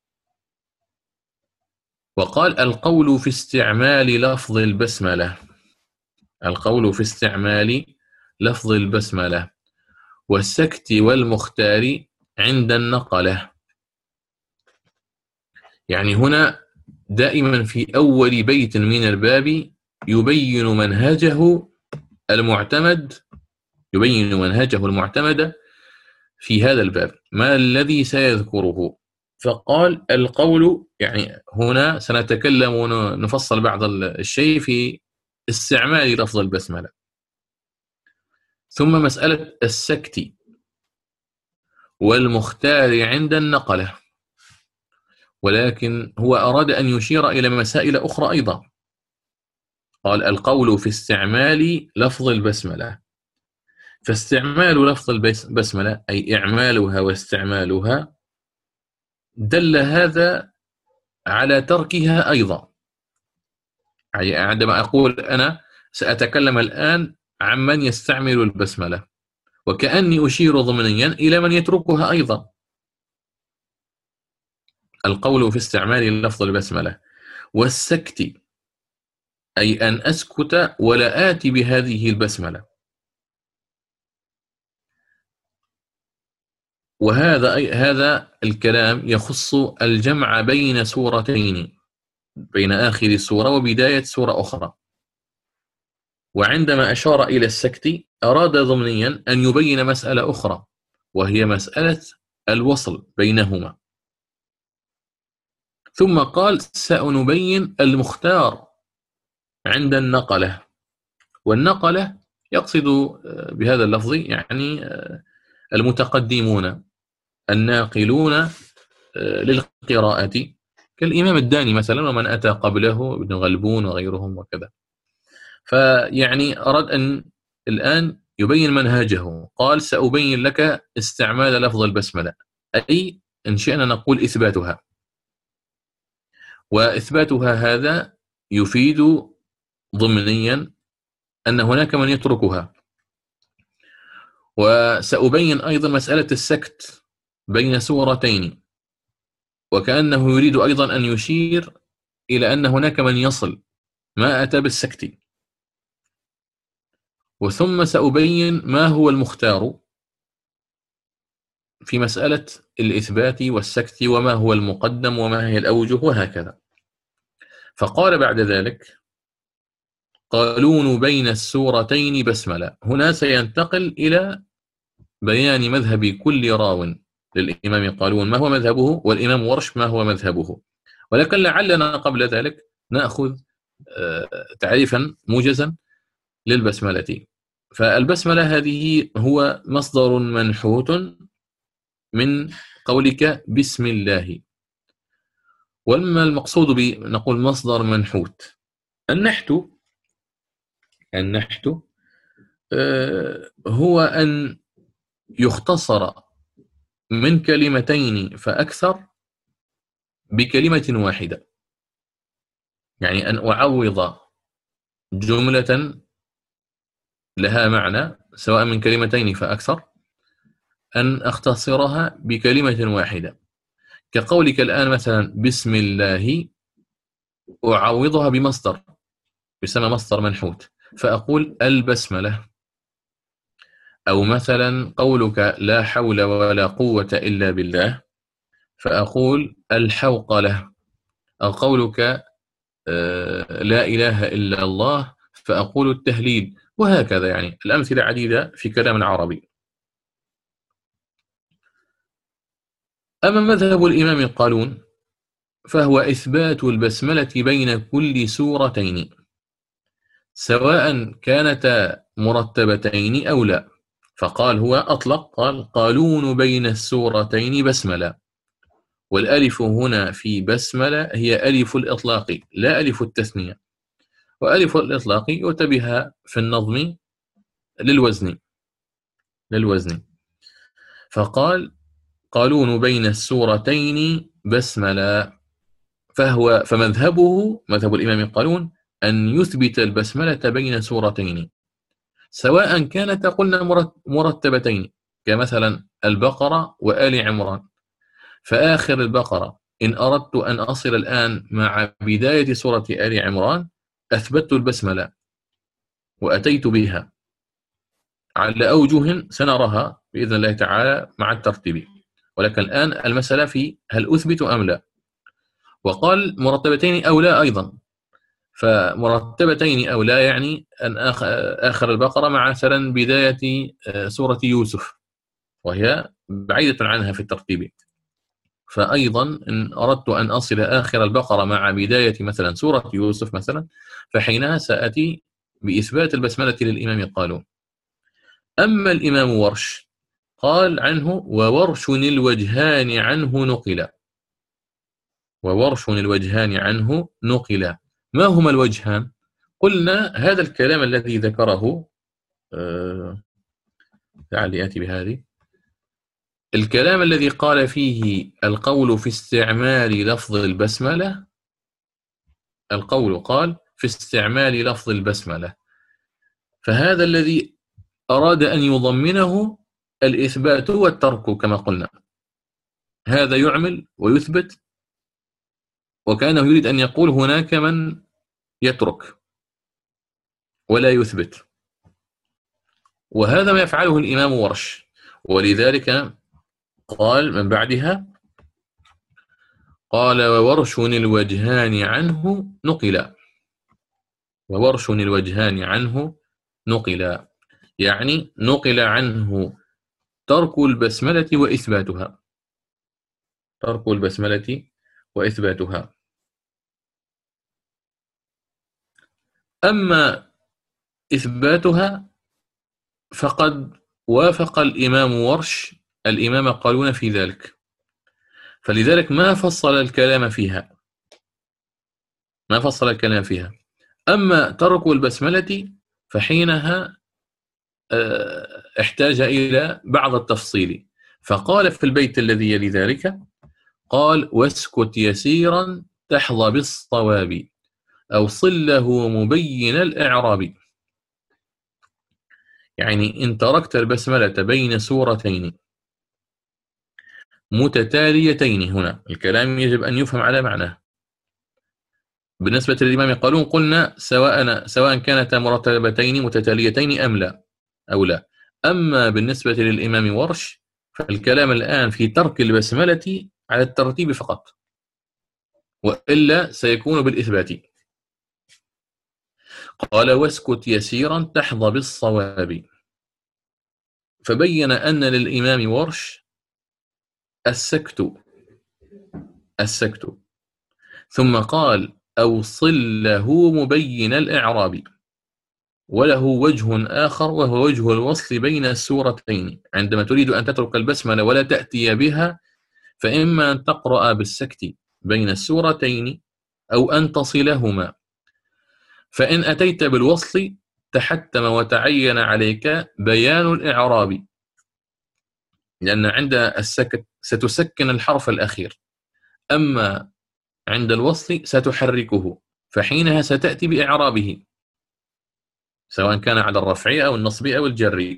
وقال: القول في استعمال لفظ البسملة، القول في استعمال لفظ البسملة والسكت والمختار عند النقلة. يعني هنا دائما في أول بيت من الباب يبين منهجه المعتمد، يبين منهجه المعتمد في هذا الباب، ما الذي سيذكره. فقال: القول، يعني هنا سنتكلم ونفصل بعض الشيء في استعمال لفظ البسملة، ثم مسألة السكت والمختار عند النقلة. ولكن هو أراد أن يشير إلى مسائل أخرى أيضا. قال: القول في استعمال لفظ البسملة، فاستعمال لفظ البسملة أي إعمالها واستعمالها دل هذا على تركها أيضا. يعني عندما أقول أنا سأتكلم الآن عن من يستعمل البسملة، وكأني أشير ضمنيا إلى من يتركها أيضا. القول في استعمال لفظ البسملة والسكت أي أن أسكت ولا آتي بهذه البسملة. هذا الكلام يخص الجمع بين سورتين، بين آخر السورة وبداية سورة أخرى. وعندما أشار إلى السكت أراد ضمنيا أن يبين مسألة أخرى، وهي مسألة الوصل بينهما. ثم قال: سنبين المختار عند النقلة. والنقلة يقصد بهذا اللفظ يعني المتقدمون الناقلون للقراءة، كالإمام الداني مثلا ومن أتى قبله ابن غلبون وغيرهم وكذا. فيعني أراد أن الآن يبين منهجه. قال: سأبين لك استعمال لفظ البسملة، أي إن شئنا نقول إثباتها. وإثباتها هذا يفيد ضمنيا أن هناك من يتركها. وسأبين أيضا مسألة السكت بين سورتين، وكأنه يريد أيضا أن يشير إلى أن هناك من يصل ما أتى بالسكت. وثم سأبين ما هو المختار في مسألة الإثبات والسكت، وما هو المقدم وما هي الأوجه وهكذا. فقال بعد ذلك: قالون بين السورتين بسملة. هنا سينتقل إلى بيان مذهب كل راو للإمام قالون ما هو مذهبه، والإمام ورش ما هو مذهبه. ولكن لعلنا قبل ذلك نأخذ تعريفا موجزا للبسملة. فالبسملة هذه هو مصدر منحوت من قولك بسم الله. وما المقصود بنقول مصدر منحوت؟ النحت هو أن يختصر من كلمتين فأكثر بكلمة واحدة. يعني أن أعوض جملة لها معنى سواء من كلمتين فأكثر، أن أختصرها بكلمة واحدة. كقولك الآن مثلا بسم الله، أعوضها بمصدر يسمى مصدر منحوت، فأقول البسملة. أو مثلا قولك لا حول ولا قوة إلا بالله، فأقول الحوقلة. أو قولك لا إله إلا الله، فأقول التهليل. وهكذا يعني الأمثلة عديدة في كلام العربي. أما مذهب الإمام قالون فهو إثبات البسملة بين كل سورتين سواء كانتا مرتبتين أو لا. فقال هو أطلق، قال قالون بين السورتين بسملة. والألف هنا في بسملة هي ألف الإطلاق لا ألف التثنية. وألف الإطلاق يؤتى بها في النظم للوزن. فقال قالون بين السورتين بسملة. فمذهبه مذهب الإمام قالون أن يثبت البسملة بين سورتين سواء كانت قلنا مرتبتين، كمثلا البقرة وآل عمران. فآخر البقرة إن أردت أن أصل الآن مع بداية سورة آل عمران أثبت البسملة وأتيت بها على أوجه سنراها بإذن الله تعالى مع الترتيب. ولكن الآن المسألة في هل أثبت أم لا. وقال مرتبتين أو لا أيضا. فمرتبتين أو لا يعني أن آخر البقرة مع مثلا بداية سورة يوسف، وهي بعيدة عنها في الترتيب. فأيضا إن أردت أن أصل آخر البقرة مع بداية مثلا سورة يوسف مثلا، فحينها سأتي بإثبات البسملة للإمام قالون. أما الإمام ورش قال عنه وورش الوجهان عنه نقلا. وورش الوجهان عنه نقلا. ما هما الوجهان؟ قلنا هذا الكلام الذي ذكره لعلي آتي بهذه. الكلام الذي قال فيه القول في استعمال لفظ البسملة، القول قال في استعمال لفظ البسملة، فهذا الذي أراد أن يضمنه الإثبات والترك كما قلنا. هذا يعمل ويثبت، وكانه يريد أن يقول هناك من يترك ولا يثبت. وهذا ما يفعله الإمام ورش. ولذلك قال من بعدها قال وورش الوجهان عنه نقلا. وورش الوجهان عنه نقلا يعني نقل عنه ترك البسملة وإثباتها. ترك البسملة وإثباتها. أما إثباتها فقد وافق الإمام ورش الإمام قالون في ذلك، فلذلك ما فصل الكلام فيها. أما ترك البسملة فحينها احتاج إلى بعض التفصيل. فقال في البيت الذي يلي ذلك قال واسكت يسيرا تحظى بالصواب أو صله مبين الإعراب. يعني إن تركت البسملة بين سورتين متتاليتين، هنا الكلام يجب أن يفهم على معناه. بالنسبة للإمام قالون قلنا سواء كانتا مرتبتين متتاليتين أم لا أو لا. أما بالنسبة للإمام ورش فالكلام الآن في ترك البسملة على الترتيب فقط، وإلا سيكون بالإثبات. قال واسكت يسيرا تحظى بالصواب. فبين أن للإمام ورش السكت، السكت. ثم قال أوصل له مبين الإعراب، وله وجه آخر وهو وجه الوصل بين السورتين. عندما تريد أن تترك البسملة ولا تأتي بها، فإما أن تقرأ بالسكت بين السورتين أو أن تصلهما. فإن أتيت بالوصل تحتم وتعين عليك بيان الإعراب، لأن عند السكت ستسكن الحرف الأخير، أما عند الوصل ستحركه، فحينها ستأتي بإعرابه سواء كان على الرفع أو النصب أو الجر.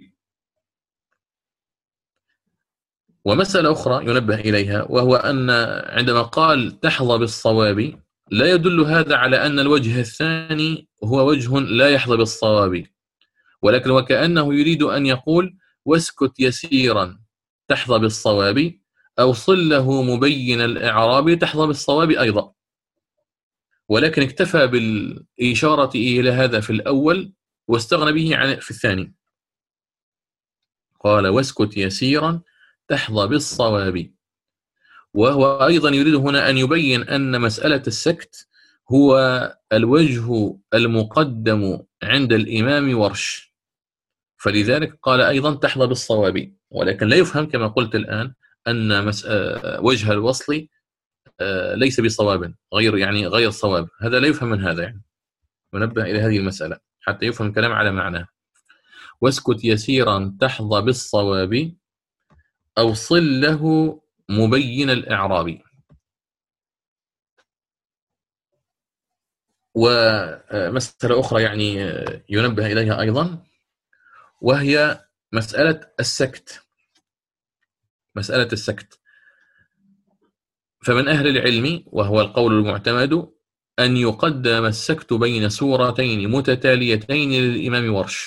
ومسألة أخرى ينبه إليها، وهو أن عندما قال تحظى بالصواب لا يدل هذا على أن الوجه الثاني هو وجه لا يحظى بالصواب، ولكن وكأنه يريد أن يقول واسكت يسيرا تحظى بالصواب، أوصل له مبين الإعراب تحظى بالصواب أيضا، ولكن اكتفى بالإشارة إلى هذا في الأول واستغنى به عن في الثاني. قال واسكت يسيرا تحظى بالصواب، وهو أيضا يريد هنا أن يبين أن مسألة السكت هو الوجه المقدم عند الإمام ورش، فلذلك قال أيضا تحظى بالصواب، ولكن لا يفهم كما قلت الآن أن وجه الوصل ليس بصواب، غير صواب. هذا لا يفهم من هذا، يعني ونبه إلى هذه المسألة حتى يفهم الكلام على معناه. واسكت يسيرا تحظى بالصواب، أوصل له مبين الإعراب. ومسألة أخرى يعني ينبه إليها أيضا، وهي مسألة السكت. مسألة السكت، فمن أهل العلم وهو القول المعتمد أن يقدم السكت بين سورتين متتاليتين للإمام ورش،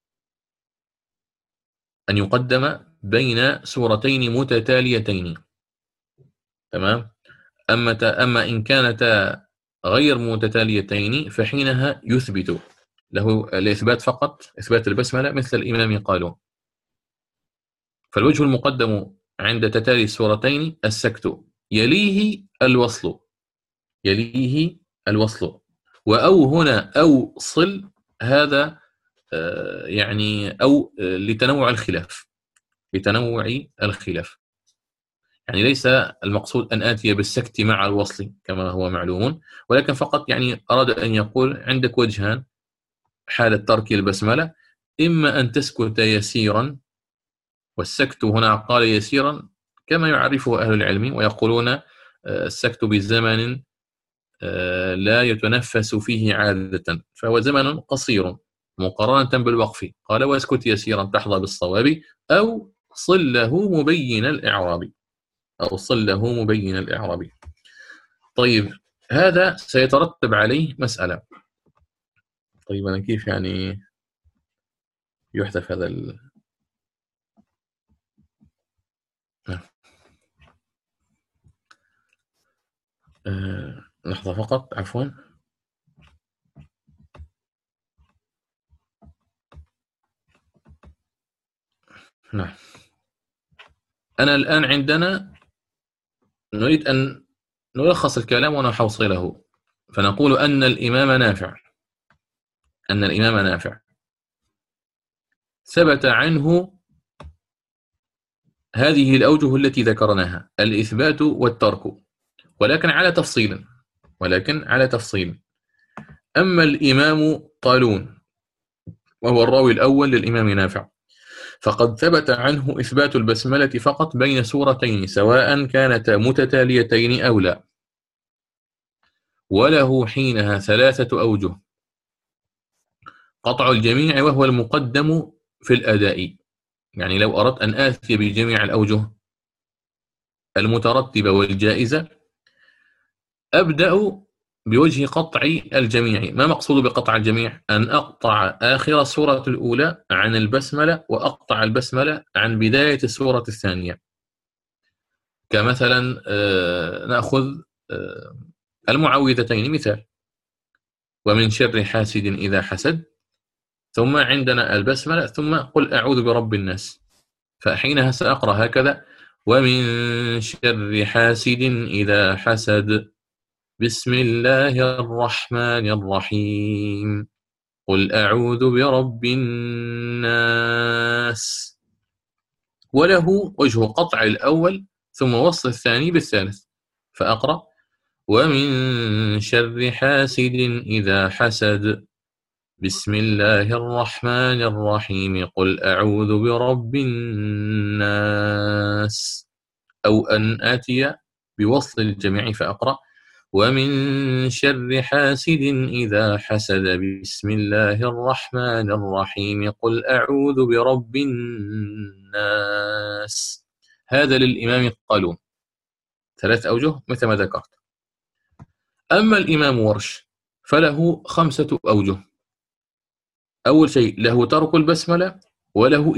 أن يقدم بين سورتين متتاليتين، تمام. أما إن كانتا غير متتاليتين فحينها يثبت له الإثبات فقط، إثبات البسملة مثل الإمام قالوا. فالوجه المقدم عند تتالي السورتين السكت، يليه الوصل، يليه الوصل. وأو هنا أو صل، هذا يعني أو لتنوع الخلاف، لتنوع الخلاف، يعني ليس المقصود أن آتي بالسكت مع الوصل كما هو معلوم، ولكن فقط يعني أراد أن يقول عندك وجهان حالة ترك البسملة، إما أن تسكت يسيرا، والسكت هنا قال يسيرا كما يعرفه أهل العلم، ويقولون السكت بزمن لا يتنفس فيه عادة، فهو زمن قصير مقارنة بالوقف. قال واسكت يسيرا تحظى بالصواب، أو صل له مبين الإعراب، أو صل له مبين الإعراب. طيب هذا سيترتب عليه مسألة. طيب أنا كيف يعني يحذف هذا لحظة فقط، عفوا. نعم، أنا الآن عندنا نريد أن نلخص الكلام ونحوصله، فنقول أن الإمام نافع، أن الإمام نافع ثبت عنه هذه الأوجه التي ذكرناها، الإثبات والترك، ولكن على تفصيل، ولكن على تفصيل. أما الإمام قالون وهو الراوي الأول للإمام نافع، فقد ثبت عنه إثبات البسملة فقط بين سورتين سواء كانتا متتاليتين أو لا، وله حينها 3 أوجه: قطع الجميع وهو المقدم في الأداء، يعني لو أردت أن آتي بجميع الأوجه المترتبة والجائزة أبدأ بوجه قطع الجميع. ما مقصود بقطع الجميع؟ أن أقطع آخر السورة الأولى عن البسملة، وأقطع البسملة عن بداية السورة الثانية. كمثلا نأخذ المعوذتين مثال: ومن شر حاسد إذا حسد، ثم عندنا البسملة، ثم قل أعوذ برب الناس، فحينها سأقرأ هكذا: ومن شر حاسد إذا حسد. بسم الله الرحمن الرحيم. قل أعوذ برب الناس. وله وجه قطع الأول ثم وصل الثاني بالثالث، فأقرأ: ومن شر حاسد إذا حسد. بسم الله الرحمن الرحيم. قل أعوذ برب الناس. أو أن آتي بوصل الجميع فأقرأ: ومن شر حاسد إذا حسد. بسم الله الرحمن الرحيم. قل أعوذ برب الناس. هذا للإمام قالون، 3 أوجه مثل ما ذكرت. أما الإمام ورش فله 5 أوجه. أول شيء له ترك البسملة وله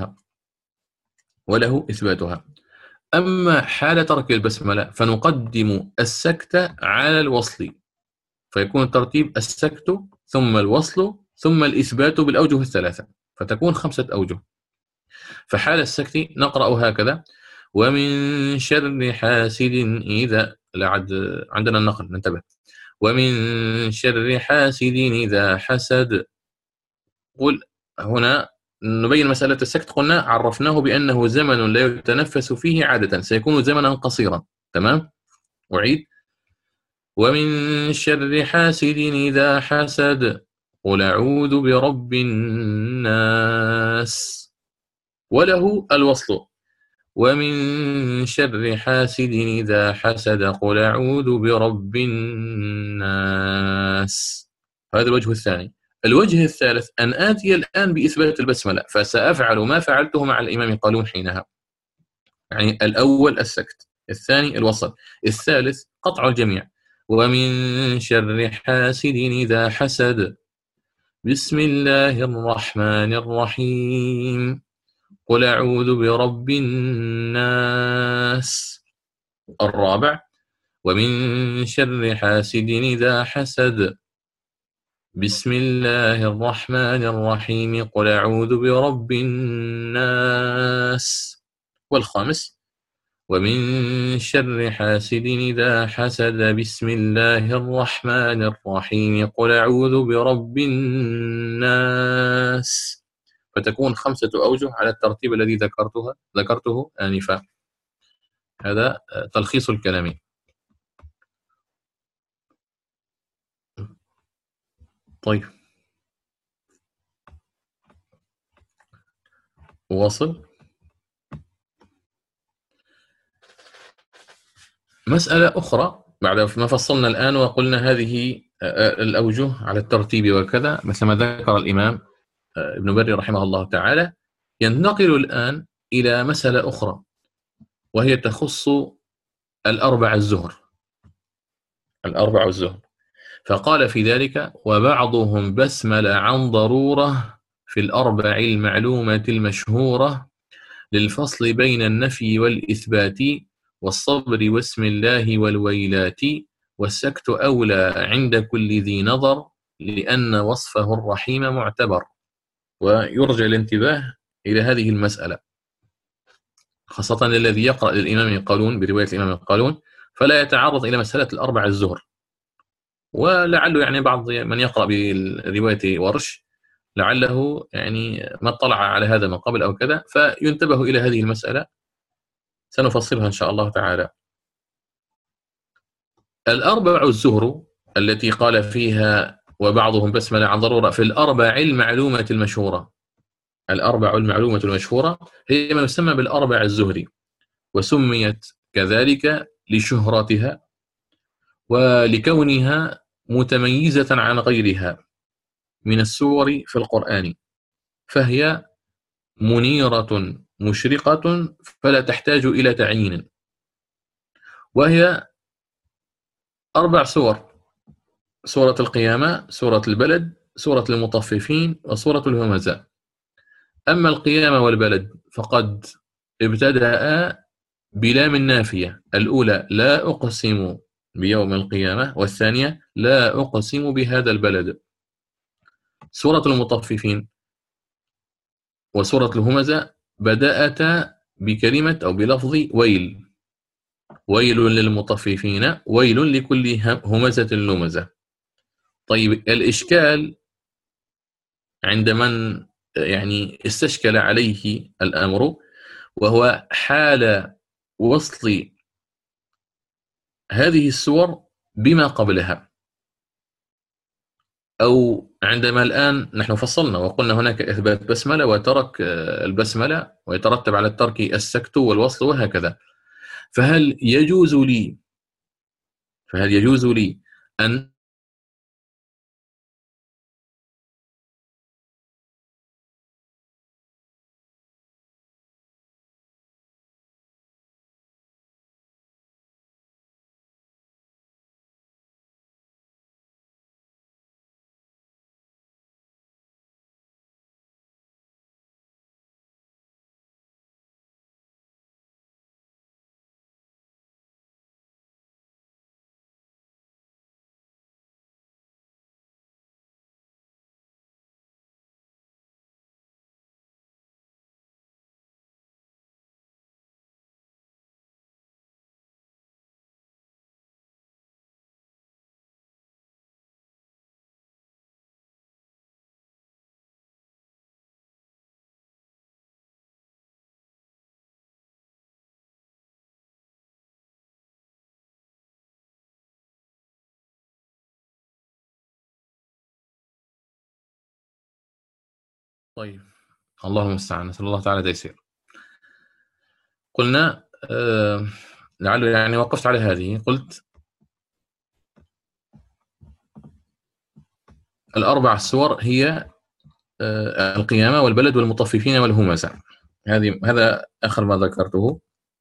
إثباتها. أما حال ترك البسملة فنقدم السكت على الوصل، فيكون الترتيب السكت ثم الوصل ثم الإثبات بالأوجه ال3، فتكون 5 أوجه. فحال السكت نقرأ هكذا: ومن شر حاسد إذا، عندنا النقل ننتبه: ومن شر حاسد إذا حسد. قل هنا نبين مسألة السكت، قلنا عرفناه بأنه زمن لا يتنفس فيه عادة، سيكون زمنا قصيرا. تمام؟ أعيد: ومن شر حاسد إذا حسد. قل أعوذ برب الناس. وله الوصل: ومن شر حاسد إذا حسد. قل أعوذ برب الناس. هذا الوجه الثاني. الوجه الثالث أن آتي الآن بإثبات البسملة، فسأفعل ما فعلته مع الإمام قالون حينها، يعني الأول السكت، الثاني الوصل، الثالث قطع الجميع. ومن شر حاسد إذا حسد. بسم الله الرحمن الرحيم. قل أعوذ برب الناس. الرابع: ومن شر حاسد إذا حسد. بسم الله الرحمن الرحيم. قل أعوذ برب الناس. والخامس: ومن شر حاسد إذا حسد. بسم الله الرحمن الرحيم. قل أعوذ برب الناس. فتكون 5 أوجه على الترتيب الذي ذكرته آنفا. هذا تلخيص الكلام. طيب، واصل. مسألة أخرى بعد ما فصلنا الآن وقلنا هذه الأوجه على الترتيب وكذا مثل ما ذكر الإمام ابن بري رحمه الله تعالى، ينتقل الآن إلى مسألة أخرى وهي تخص الأربع الزهر. فقال في ذلك: وبعضهم بسمل عن ضرورة في الأربع المعلومة المشهورة للفصل بين النفي والإثبات والصبر واسم الله والويلات، والسكت أولى عند كل ذي نظر لأن وصفه الرحيم معتبر. ويرجى الانتباه إلى هذه المسألة، خاصة الذي يقرأ للإمام قالون برواية الإمام قالون فلا يتعرض إلى مسألة الأربع الزهر. ولعله يعني بعض من يقرأ برواية ورش لعله يعني ما اطلع على هذا من قبل أو كذا، فينتبه إلى هذه المسألة، سنفصلها إن شاء الله تعالى. الأربع الزهر التي قال فيها وبعضهم بسمل عن ضرورة في الأربع المعلومة المشهورة. الأربع المعلومة المشهورة هي ما يسمى بالأربع الزهري، وسميت كذلك لشهرتها ولكونها متميزة عن غيرها من السور في القرآن، فهي منيرة مشرقة فلا تحتاج إلى تعيين. وهي 4 سور: سورة القيامة، سورة البلد، سورة المطففين، وسورة الهمزة. أما القيامة والبلد فقد ابتدأ بلام النافية، الأولى لا أقسم بيوم القيامة، والثانية لا أقسم بهذا البلد. سورة المطففين وسورة الهمزة بدأتا بكلمة أو بلفظ ويل. ويل للمطففين، ويل لكل همزة لمزة. طيب الإشكال عند من يعني استشكل عليه الأمر، وهو حال وصل هذه السور بما قبلها، أو عندما الآن نحن فصلنا وقلنا هناك إثبات بسملة وترك البسملة، ويترتب على الترك السكت والوصل وهكذا. فهل يجوز لي أن طيب، الله المستعان، نسأل الله تعالى تيسير. قلنا لعله يعني وقفت على هذه، قلت الأربع السور هي القيامة والبلد والمطففين والهمزة. هذا آخر ما ذكرته.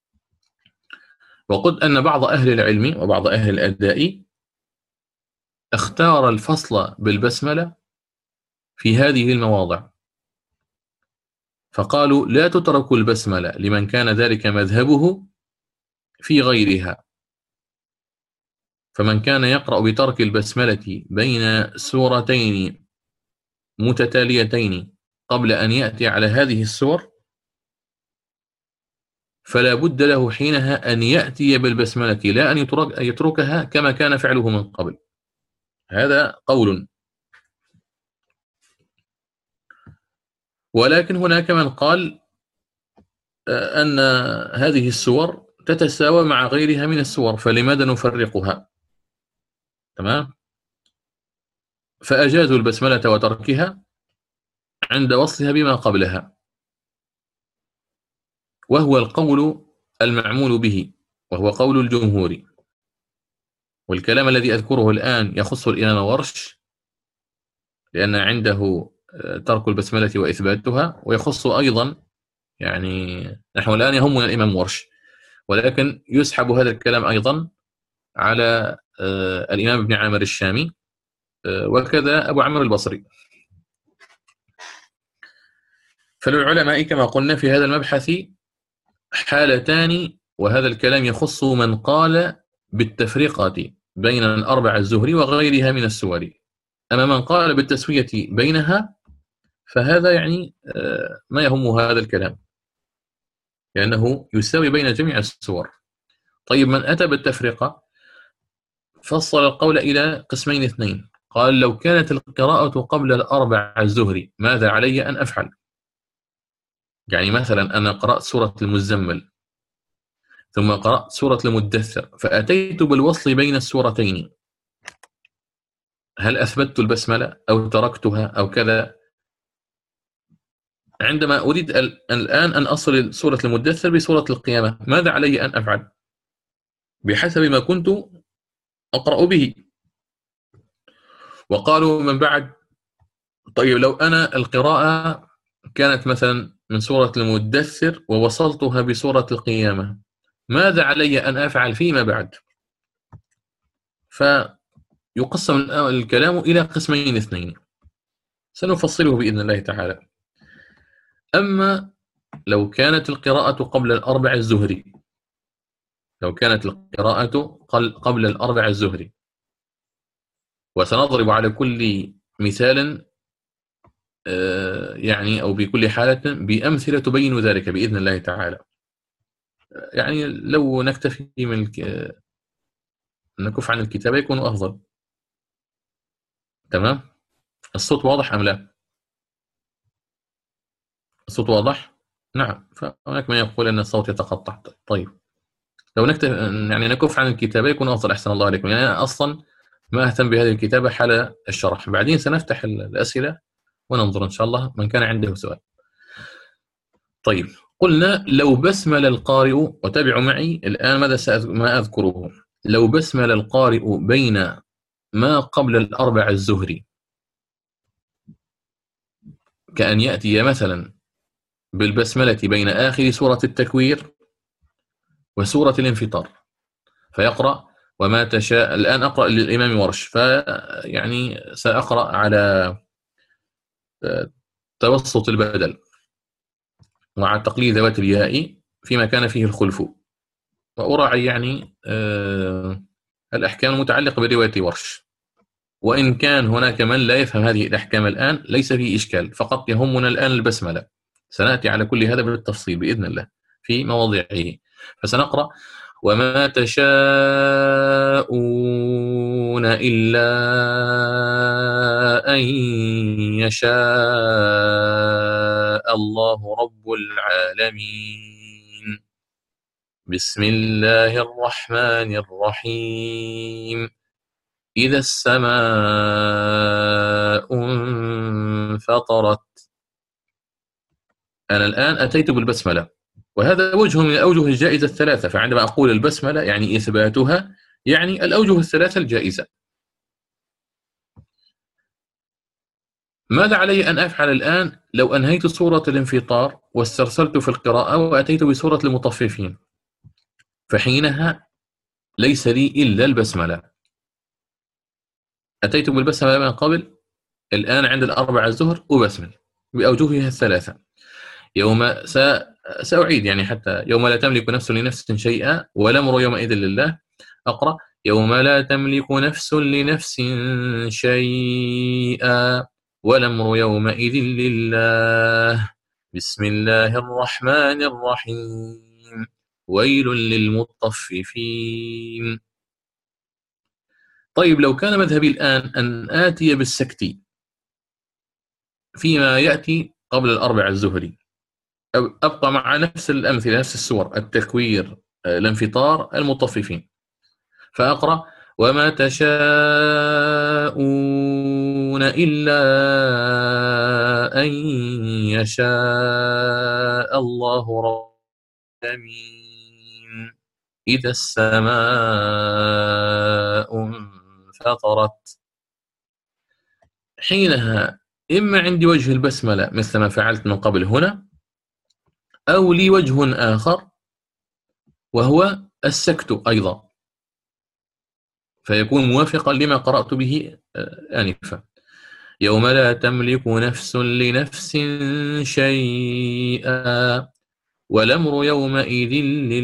وقلت أن بعض أهل العلم وبعض أهل الأداء اختار الفصل بالبسملة في هذه المواضع، فقالوا لا تترك البسملة لمن كان ذلك مذهبه في غيرها. فمن كان يقرأ بترك البسملة بين سورتين متتاليتين قبل أن يأتي على هذه السور، فلا بد له حينها أن يأتي بالبسملة، لا أن يتركها كما كان فعله من قبل. هذا قول. ولكن هناك من قال أن هذه السور تتساوى مع غيرها من السور، فلماذا نفرقها؟ تمام. فأجازوا البسملة وتركها عند وصلها بما قبلها، وهو القول المعمول به، وهو قول الجمهور. والكلام الذي أذكره الآن يخص الإمام ورش، لأن عنده ترك البسملة وإثباتها، ويخص أيضا يعني نحن الآن يهمنا الإمام ورش، ولكن يسحب هذا الكلام أيضا على الإمام ابن عامر الشامي، وكذا أبو عمرو البصري. فللعلماء كما قلنا في هذا المبحث حالتان، وهذا الكلام يخص من قال بالتفرقة بين الأربع الزهري وغيرها من السور. أما من قال بالتسوية بينها فهذا يعني ما يهم هذا الكلام، لأنه يساوي بين جميع السور. طيب من أتى بالتفرقة فصل القول إلى قسمين اثنين. قال لو كانت القراءة قبل الأربع الزهري ماذا علي أن أفعل؟ يعني مثلا أنا قرأت سورة المزمل ثم قرأت سورة المدثر، فأتيت بالوصل بين السورتين، هل أثبتت البسملة أو تركتها أو كذا؟ عندما أريد الآن أن أصل سورة المدثر بسورة القيامة ماذا علي أن أفعل؟ بحسب ما كنت أقرأ به. وقالوا من بعد طيب لو أنا القراءة كانت مثلا من سورة المدثر ووصلتها بسورة القيامة ماذا علي أن أفعل فيما بعد؟ فيقسم الكلام إلى قسمين اثنين سنفصله بإذن الله تعالى. أما لو كانت القراءة قبل الأربع الزهري، لو كانت القراءة قبل الأربع الزهري، وسنضرب على كل مثال يعني أو بكل حالة بأمثلة تبين ذلك بإذن الله تعالى. يعني لو نكتفي نكف عن الكتابة يكون أفضل. تمام. الصوت واضح أم لا؟ الصوت واضح؟ نعم. فهناك من يقول أن الصوت يتقطع. طيب، لو يعني نكف عن الكتابة يكون أفضل. أحسن الله عليكم. يعني أنا أصلا ما أهتم بهذه الكتابة حال الشرح، بعدين سنفتح الأسئلة وننظر إن شاء الله من كان عنده سؤال. طيب، قلنا لو بسمل القارئ، وتابعوا معي الآن ما أذكره. لو بسمل القارئ بين ما قبل الأربع الزهري، كأن يأتي مثلا بالبسملة بين آخر سورة التكوير وسورة الانفطار، فيقرأ وما تشاء. الآن أقرأ للإمام ورش، فيعني سأقرأ على توسط البدل مع تقليد ذوات الياء فيما كان فيه الخلف، وأراعي يعني الأحكام المتعلقة برواية ورش. وإن كان هناك من لا يفهم هذه الأحكام الآن ليس فيه إشكال، فقط يهمنا الآن البسملة. سنأتي على كل هذا بالتفصيل بإذن الله في مواضعه. فسنقرأ وما تشاءون إلا أن يشاء الله رب العالمين. بسم الله الرحمن الرحيم. إذا السماء انفطرت. أنا الآن أتيت بالبسملة، وهذا وجه من الأوجه الجائزة الثلاثة. فعندما أقول البسملة يعني إثباتها، يعني الأوجه الثلاثة الجائزة. ماذا علي أن أفعل الآن لو أنهيت سورة الانفطار واسترسلت في القراءة وأتيت بسورة المطففين؟ فحينها ليس لي إلا البسملة. أتيت بالبسملة من قبل، الآن عند الأربع الزهر أبسمل بأوجهها الثلاثة. سأعيد يعني حتى يوم لا تملك نفس لنفس شيئا والأمر يومئذ لله. أقرأ يوم لا تملك نفس لنفس شيئا والأمر يومئذ لله. بسم الله الرحمن الرحيم. ويل للمطففين. طيب، لو كان مذهبي الآن أن آتي بالسكت فيما يأتي قبل الأربع الزهري، أبقى مع نفس الأمثلة نفس السور: التكوير، الانفطار، المطففين، فأقرأ وما تشاءون إلا أن يشاء الله رب العالمين. إذا السماء انفطرت. حينها إما عندي وجه البسملة مثل ما فعلت من قبل هنا، أو لي وجه آخر وهو السكت أيضا، فيكون موافقا لما قرأت به آنفا. يوم لا تملك نفس لنفس شيئا والأمر يومئذ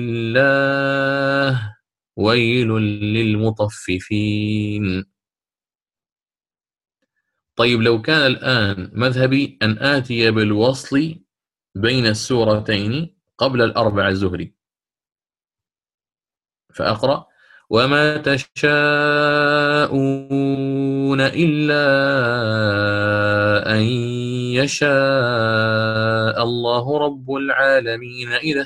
لله. ويل للمطففين. طيب، لو كان الآن مذهبي أن آتي بالوصل بين السورتين قبل الأربع الزهري، فأقرأ وما تشاءون إلا أن يشاء الله رب العالمين. إذا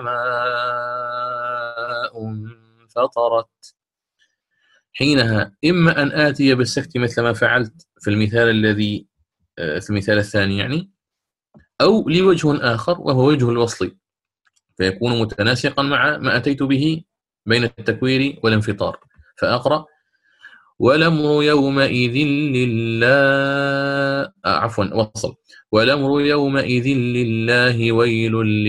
السماء انفطرت. حينها إما أن آتي بالسكت مثل ما فعلت في المثال الثاني يعني، أو لوجه آخر وهو وجه الوصل، فيكون متناسقا مع ما أتيت به بين التكوير والانفطار. فأقرأ والأمر يومئذ لله. وصل. والأمر يومئذ لله ويل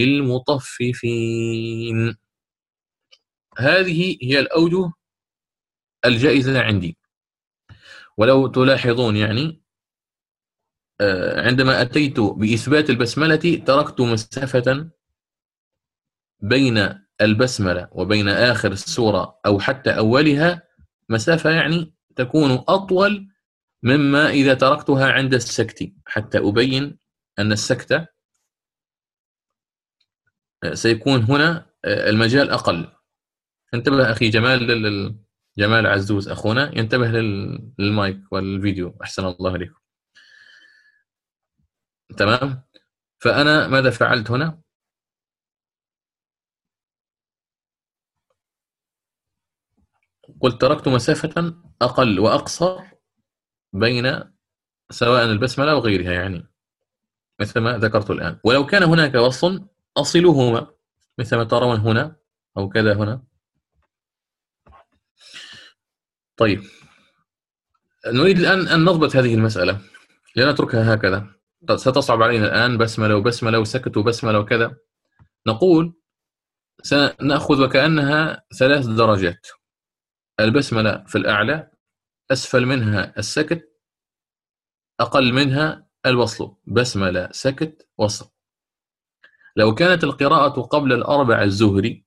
للمطففين. هذه هي الأوجه الجائزة عندي. ولو تلاحظون يعني عندما أتيت بإثبات البسملة تركت مسافة بين البسملة وبين آخر السورة أو حتى أولها، مسافة يعني تكون أطول مما إذا تركتها عند السكت، حتى أبين أن السكت سيكون هنا المجال أقل. انتبه أخي جمال، جمال عزوز أخونا، ينتبه للمايك والفيديو، أحسن الله إليكم. تمام. فأنا ماذا فعلت هنا؟ قلت تركت مسافة أقل وأقصر بين سواء البسملة وغيرها، يعني مثل ما ذكرت الآن. ولو كان هناك وصل أصلهما مثل ما ترون هنا أو كذا هنا. طيب، نريد الآن أن نضبط هذه المسألة، لا نتركها هكذا، ستصعب علينا الآن بسملة وبسملة وسكت وبسملة وكذا. نقول سنأخذ وكأنها 3 درجات: البسملة في الأعلى، أسفل منها السكت، أقل منها الوصل، بسملة سكت وصل. لو كانت القراءة قبل الأربع الزهري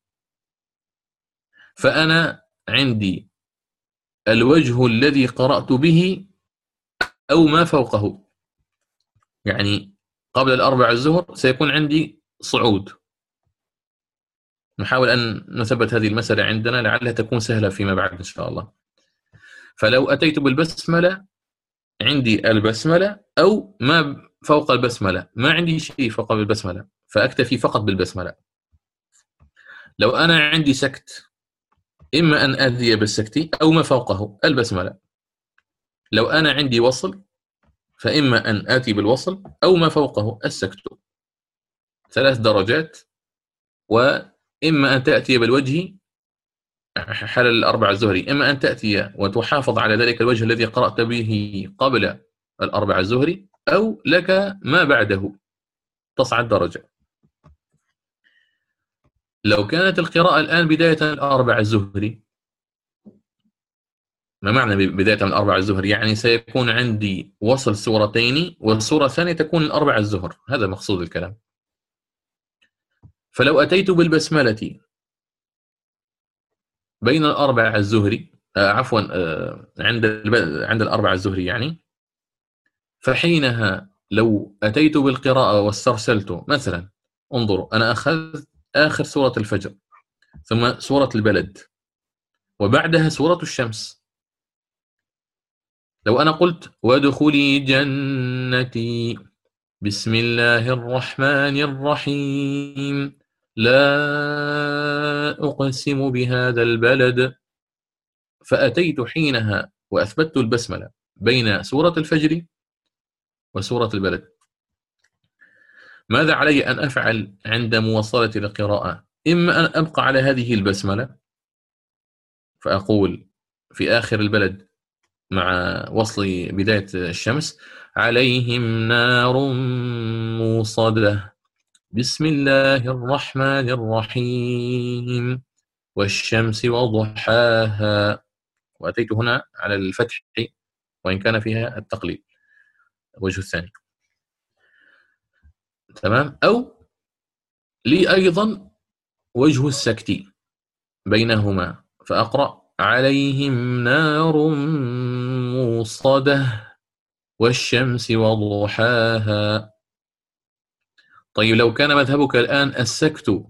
فأنا عندي الوجه الذي قرأت به أو ما فوقه، يعني قبل الأربع الزهر سيكون عندي صعود. نحاول أن نثبت هذه المسألة عندنا لعلها تكون سهلة فيما بعد إن شاء الله. فلو أتيت بالبسملة عندي البسملة أو ما فوق البسملة، ما عندي شيء فوق البسملة فأكتفي فقط بالبسملة. لو أنا عندي سكت إما أن آتي بالسكت أو ما فوقه البسملة. لو أنا عندي وصل فإما أن آتي بالوصل أو ما فوقه السكت. 3 درجات، وإما أن تأتي بالوجه حال الأربع الزهري، إما أن تأتي وتحافظ على ذلك الوجه الذي قرأت به قبل الأربع الزهري، أو لك ما بعده تصعد درجة. لو كانت القراءة الآن بداية الأربع الزهري، ما معنى بداية من الأربع الزهر؟ يعني سيكون عندي وصل سورتين والسورة الثانية تكون الأربع الزهر، هذا مقصود الكلام. فلو أتيت بالبسملة بين الأربع الزهري عفوا عند الأربع الزهري يعني، فحينها لو أتيت بالقراءة واسترسلت مثلا، انظروا أنا أخذت آخر سورة الفجر ثم سورة البلد وبعدها سورة الشمس. لو أنا قلت وادخلي جنتي بسم الله الرحمن الرحيم لا أقسم بهذا البلد، فأتيت حينها وأثبتت البسملة بين سورة الفجر وسورة البلد، ماذا علي أن أفعل عند مواصلة القراءة؟ إما أن أبقى على هذه البسملة فأقول في آخر البلد مع وصل بداية الشمس عليهم نار موصدة بسم الله الرحمن الرحيم والشمس وضحاها، وأتيت هنا على الفتح وإن كان فيها التقليل الوجه الثاني. تمام. أو لي أيضا وجه السكت بينهما فأقرأ عليهم نار موصدة والشمس وضحاها. طيب لو كان مذهبك الآن السكت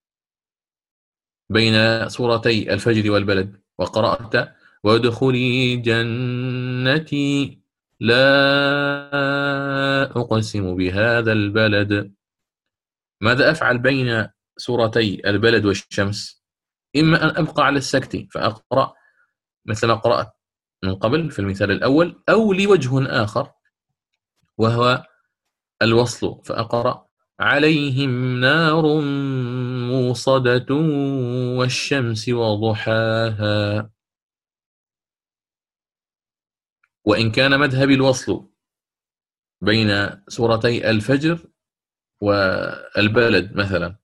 بين سورتي الفجر والبلد وقرأت وادخلي جنتي لا أقسم بهذا البلد، ماذا أفعل بين سورتي البلد والشمس؟ إما أن أبقى على السكت فأقرأ مثل ما قرأت من قبل في المثال الأول، أو لي وجه آخر وهو الوصل فأقرأ عليهم نار موصدة والشمس وضحاها. وإن كان مذهبي الوصل بين سورتي الفجر والبلد مثلا،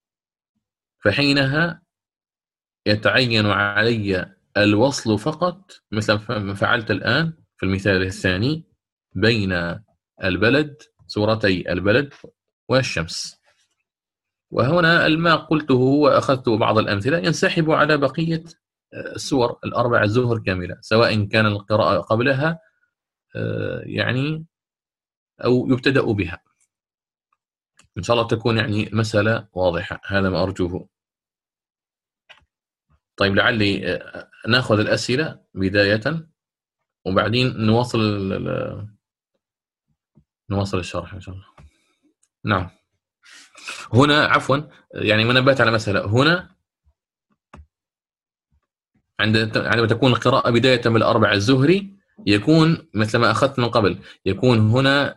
فحينها يتعين علي الوصل فقط مثل ما فعلت الآن في المثال الثاني بين البلد سورتي البلد والشمس. وهنا ما قلته وأخذت بعض الأمثلة ينسحب على بقية السور الأربع الزهر كاملة، سواء كان القراءة قبلها يعني أو يبتدأ بها. إن شاء الله تكون يعني المسألة واضحة، هذا ما أرجوه. طيب لعلي ناخذ الأسئلة بداية وبعدين نواصل الشرح إن شاء الله. نعم. هنا عفوا يعني منبهت على مسألة. هنا عندما تكون القراءة بداية بالأربع الزهري يكون مثل ما أخذت من قبل، يكون هنا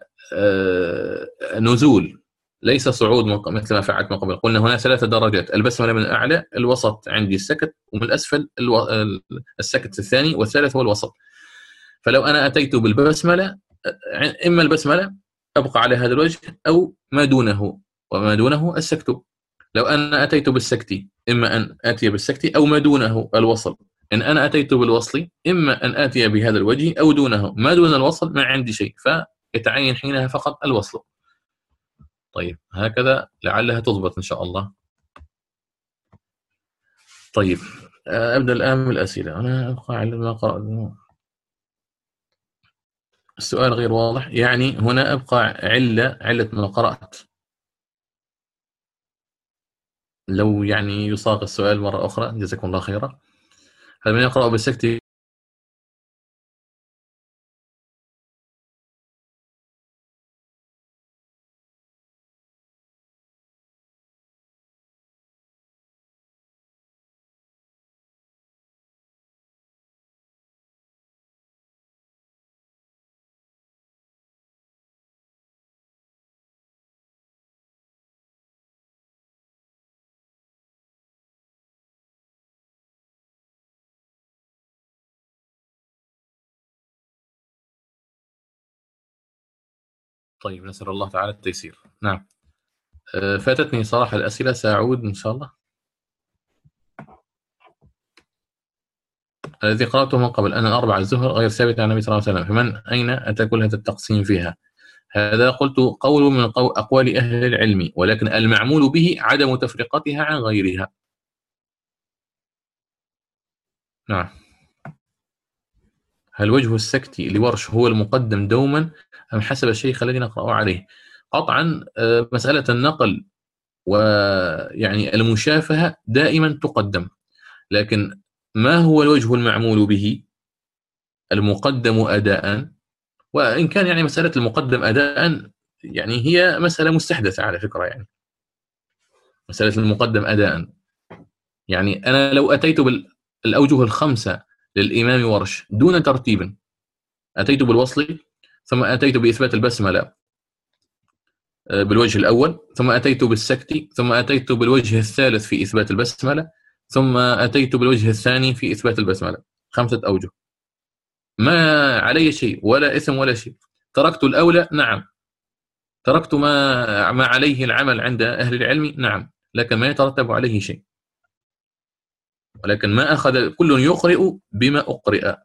نزول ليس صعود مثل ما فعلت من قبل. قلنا هنا 3 درجات: البسملة من الأعلى، الوسط عندي السكت، ومن الأسفل السكت الثاني، والثالث هو الوسط. فلو أنا أتيت بالبسملة إما البسملة أبقى على هذا الوجه أو ما دونه، وما دونه السكت. لو أنا أتيت بالسكت إما أن آتي بالسكت أو ما دونه الوصل. إن أنا أتيت بالوصل إما أن آتي بهذا الوجه أو دونه، ما دون الوصل ما عندي شيء، فيتعين حينها فقط الوصل. طيب هكذا لعلها تضبط إن شاء الله. طيب أبدأ الآن بالأسئلة. أنا أبقى على ما قرأت. السؤال غير واضح، يعني هنا أبقى علة ما قرأت. لو يعني يصاغ السؤال مرة أخرى جزاكم الله خيرا. هل من يقرأ بالسكت؟ طيب نسأل الله تعالى التيسير. نعم. فاتتني صراحة الأسئلة، سأعود إن شاء الله. الذي قرأته من قبل أن الأربع الزهر غير ثابتة عن النبي صلى الله عليه وسلم، فمن أين أتى كل هذا التقسيم فيها؟ هذا قلت قول من أقوال أهل العلم، ولكن المعمول به عدم تفرقتها عن غيرها. نعم. هل وجه السكت لورش هو المقدم دوما أم حسب الشيخ الذي نقرأ عليه؟ قطعا مسألة النقل ويعني المشافهة دائما تقدم، لكن ما هو الوجه المعمول به؟ المقدم أداء. وإن كان يعني مسألة المقدم أداء يعني هي مسألة مستحدثة على فكرة، يعني مسألة المقدم أداء، يعني أنا لو أتيت بالأوجه الخمسة للإمام ورش دون ترتيب، أتيت بالوصل، ثم أتيت بإثبات البسملة بالوجه الأول، ثم أتيت بالسكت، ثم أتيت بالوجه الثالث في إثبات البسملة، ثم أتيت بالوجه الثاني في إثبات البسملة. 5 أوجه، ما علي شيء ولا إثم ولا شيء. تركت الأولى، نعم. تركت ما عليه العمل عند أهل العلم، نعم، لكن ما يترتب عليه شيء. ولكن ما أخذ كل يقرئ بما أقرئ.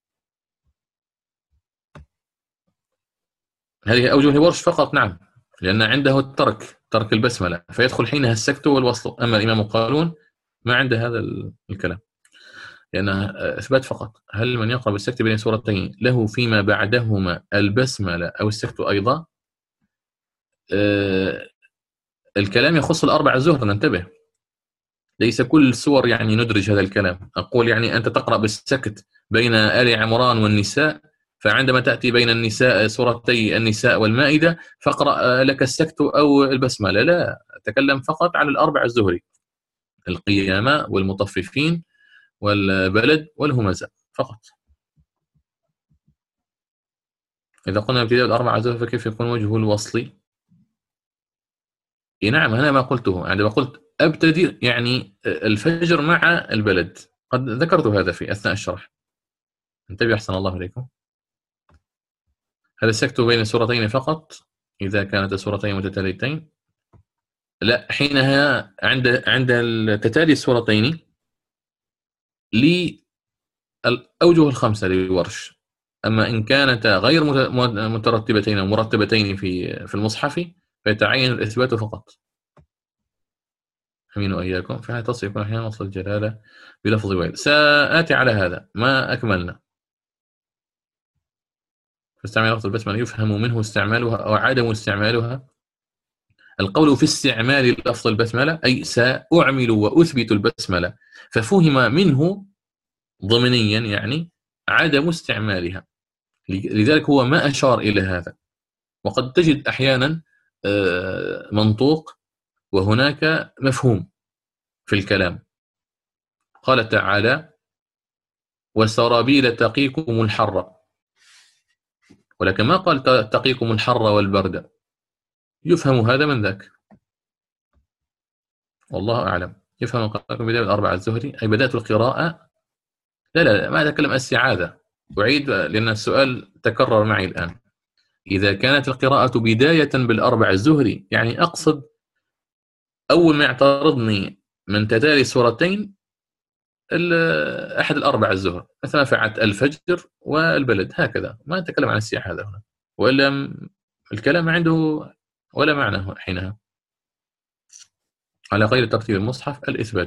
هذه أوجه ورش فقط، نعم، لأن عنده ترك البسملة، فيدخل حينها السكت والوصل. أما الإمام قالون ما عنده هذا الكلام، لأنها إثبات فقط. هل من يقرأ بالسكت بين سورتين له فيما بعدهما البسملة أو السكت أيضا؟ الكلام يخص الأربع الزهر، ننتبه، ليس كل السور يعني ندرج هذا الكلام. أقول يعني أنت تقرأ بالسكت بين آل عمران والنساء، فعندما تأتي بين النساء سورتي النساء والمائدة فاقرأ لك السكت أو البسملة. لا، أتكلم فقط على الأربع الزهري: القيامة والمطففين والبلد والهمزة فقط. إذا قلنا ابتداء الأربع الزهري فكيف يكون وجه الوصل؟ نعم، أنا ما قلته عندما قلت أبتدئ يعني الفجر مع البلد، قد ذكرت هذا في أثناء الشرح. انتبه أحسن الله إليكم. هل السكت بين السورتين فقط إذا كانت السورتين متتاليتين؟ لا، حينها عند تتالي السورتين للأوجه الخمسة لورش. أما إن كانتا غير مترتبتين أو مرتبتين في المصحف فيتعين الإثبات فقط. أمين وإياكم. في حال تصل يكون أحيانا وصل الجلالة بلفظ ويل. سآتي على هذا، ما أكملنا. فاستعمال لفظ البسملة يفهم منه استعمالها أو عدم استعمالها. القول في استعمال لفظ البسملة أي سأعمل وأثبت البسملة، ففهم منه ضمنيا يعني عدم استعمالها، لذلك هو ما أشار إلى هذا. وقد تجد أحيانا منطوق وهناك مفهوم في الكلام. قال تعالى: وسرابيل تقيكم الحر، ولكن ما قال تقيكم الحر والبرد. يفهم هذا من ذاك، والله أعلم. يفهم قراءتكم بداية الأربعة الزهري أي بدأت القراءة. لا ما أتكلم السعادة، أعيد لأن السؤال تكرر معي الآن. إذا كانت القراءة بداية بالأربع الزهري يعني أقصد أول ما يعترضني من تتالي سورتين أحد الأربع الزهر، مثلا فعلت الفجر والبلد، هكذا. ما نتكلم عن السعادة هنا، وإلا الكلام عنده ولا معنى حينها. على غير ترتيب المصحف الإثبات.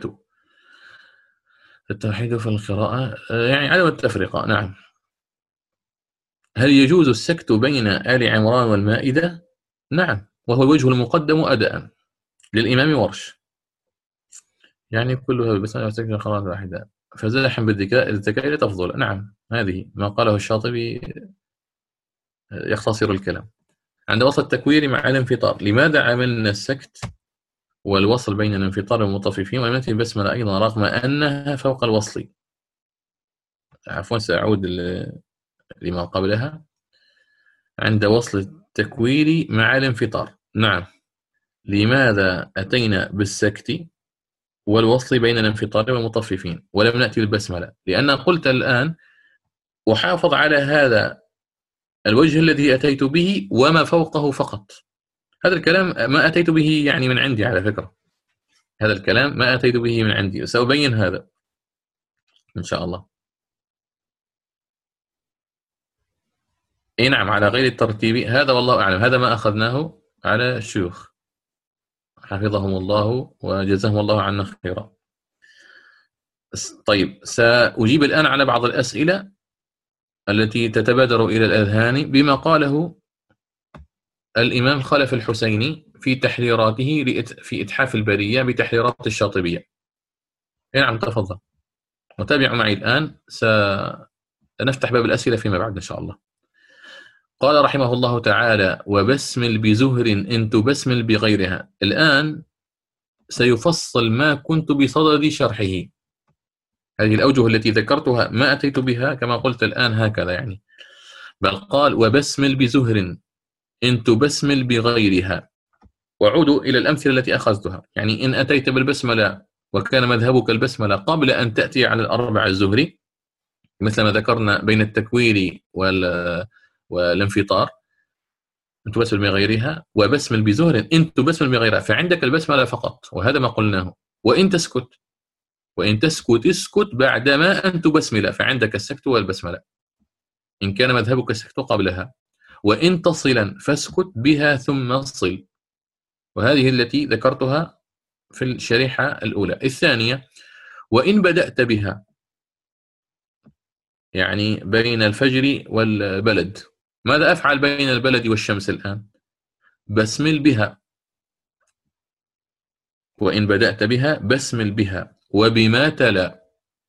التوحيد في القراءة يعني عدم التفرقة. نعم. هل يجوز السكت بين آل عمران والمائدة؟ نعم، وهو الوجه المقدم أداء للإمام ورش، يعني كلها بس سكت القراءة الواحدة فزاحم بالذكاء لتفضل. نعم، هذه ما قاله الشاطبي يختصر الكلام. عند وصل التكوير مع الانفطار لماذا عملنا السكت والوصل بين الانفطار والمطففين ولم نأتي البسملة أيضا رغم أنها فوق الوصل؟ عفوا سأعود لما قبلها. عند وصل التكوير مع الانفطار، نعم، لماذا أتينا بالسكت والوصل بين الانفطار والمطففين ولم نأتي بالبسملة؟ لأن قلت الآن أحافظ على هذا الوجه الذي أتيت به وما فوقه فقط. هذا الكلام ما أتيت به يعني من عندي، على فكرة هذا الكلام ما أتيت به من عندي، سأبين هذا إن شاء الله. نعم، على غير الترتيب هذا والله أعلم، هذا ما أخذناه على الشيوخ حفظهم الله وجزاهم الله عنا خيرا. طيب، سأجيب الآن على بعض الأسئلة التي تتبادر إلى الأذهان بما قاله الإمام خلف الحسيني في تحريراته في إتحاف البرية بتحريرات الشاطبية. نعم، تفضل وتابعوا معي الآن، سنفتح باب الأسئلة فيما بعد إن شاء الله. قال رحمه الله تعالى: وبسمل بزهر إن تبسمل بغيرها. الآن سيفصل ما كنت بصدد شرحه. هذه الأوجه التي ذكرتها ما أتيت بها كما قلت الآن هكذا يعني، بل قال: وبسمل بزهر إن تبسمل بغيرها. وعودوا إلى الأمثلة التي أخذتها، يعني إن أتيت بالبسملة وكان مذهبك البسملة قبل أن تأتي على الأربع الزهري مثل ما ذكرنا بين التكوير والانفطار، أن تبسمل بغيرها. وبسمل بزهر إن تبسمل بغيرها، فعندك البسملة فقط، وهذا ما قلناه. وإن تسكت اسكت بعدما أن تبسمل، فعندك السكت والبسملة إن كان مذهبك السكت قبلها. وإن تصلا فاسكت بها ثم صل، وهذه التي ذكرتها في الشريحة الأولى. الثانية: وإن بدأت بها، يعني بين الفجر والبلد. ماذا أفعل بين البلد والشمس الآن؟ بسمل بها. وإن بدأت بها بسمل بها وبما تلا،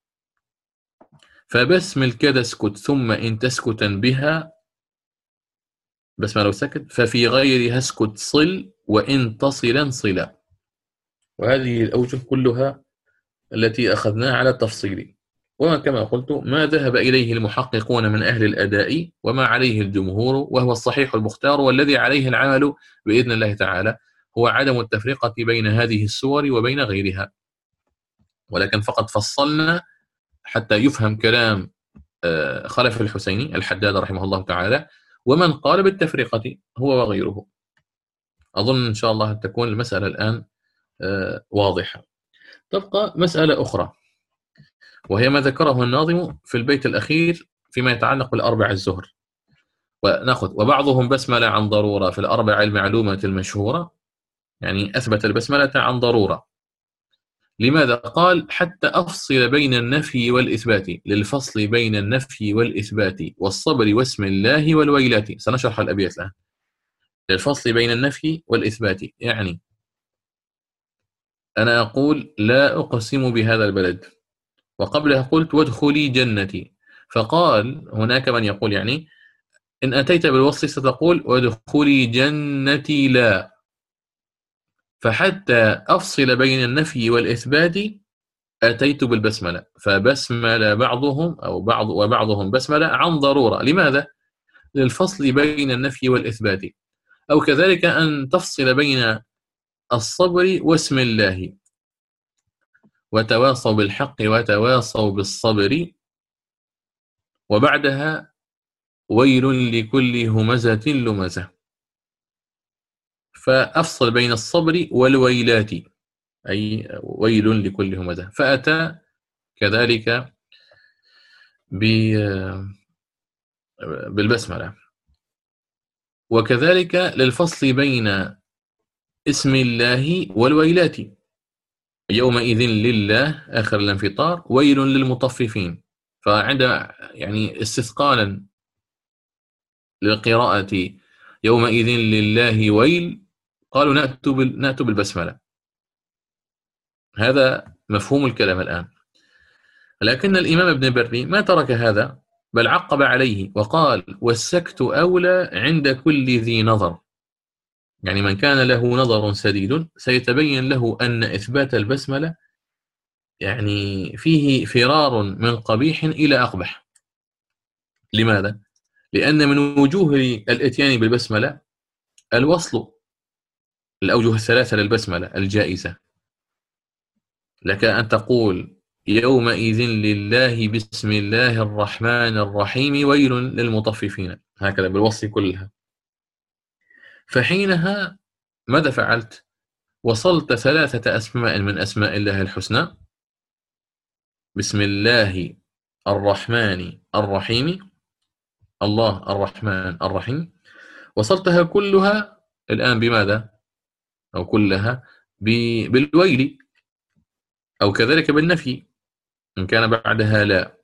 فبسمل كذا اسكت ثم إن تسكتا بها بسمل لو سكت ففي غيرها اسكت صل وإن تصلا صلا. وهذه الأوجه كلها التي أخذناها على التفصيل، وكما قلت ما ذهب إليه المحققون من أهل الأداء وما عليه الجمهور وهو الصحيح المختار والذي عليه العمل بإذن الله تعالى هو عدم التفرقة بين هذه السور وبين غيرها، ولكن فقط فصلنا حتى يفهم كلام خلف الحسيني الحداد رحمه الله تعالى ومن قال بالتفرقة هو وغيره. أظن إن شاء الله تكون المسألة الآن واضحة. تبقى مسألة أخرى وهي ما ذكره الناظم في البيت الأخير فيما يتعلق بالأربع الزهر. ونأخذ: وبعضهم بسملة عن ضرورة في الأربع المعلومة المشهورة، يعني أثبت البسملة عن ضرورة. لماذا؟ قال: حتى أفصل بين النفي والإثبات، للفصل بين النفي والإثبات والصبر واسم الله والويلات. سنشرح الأبيات الآن. للفصل بين النفي والإثبات. يعني أنا أقول لا أقسم بهذا البلد، وقبلها قلت وادخلي جنتي، فقال هناك من يقول يعني إن أتيت بالوصل ستقول وادخلي جنتي لا. فحتى أفصل بين النفي والإثبات أتيت بالبسملة، فبسمل بعضهم أو وبعضهم بسملة عن ضرورة. لماذا؟ للفصل بين النفي والإثبات. أو كذلك أن تفصل بين الصبر واسم الله، وتواصوا بالحق وتواصوا بالصبر، وبعدها ويل لكل همزة لمزة، فأفصل بين الصبر والويلات، أي ويل لكل همزة. فأتى كذلك بالبسملة. وكذلك للفصل بين اسم الله والويلات، يومئذ لله آخر الانفطار ويل للمطففين. فعند يعني استثقالا للقراءة يومئذ لله ويل قالوا نأتوا بالبسملة. هذا مفهوم الكلام الآن. لكن الإمام ابن بري ما ترك هذا، بل عقب عليه وقال والسكت أولى عند كل ذي نظر. يعني من كان له نظر سديد سيتبين له أن إثبات البسملة يعني فيه فرار من قبيح إلى أقبح. لماذا؟ لأن من وجوه الإتيان بالبسملة الوصل، الأوجه الثلاثة للبسملة الجائزة. لك أن تقول يومئذ لله بسم الله الرحمن الرحيم ويل للمطففين، هكذا بالوصل كلها. فحينها ماذا فعلت؟ وصلت ثلاثة أسماء من أسماء الله الحسنى، بسم الله الرحمن الرحيم، الله الرحمن الرحيم، وصلتها كلها الآن بماذا؟ أو كلها بالويل، أو كذلك بالنفي إن كان بعدها لا.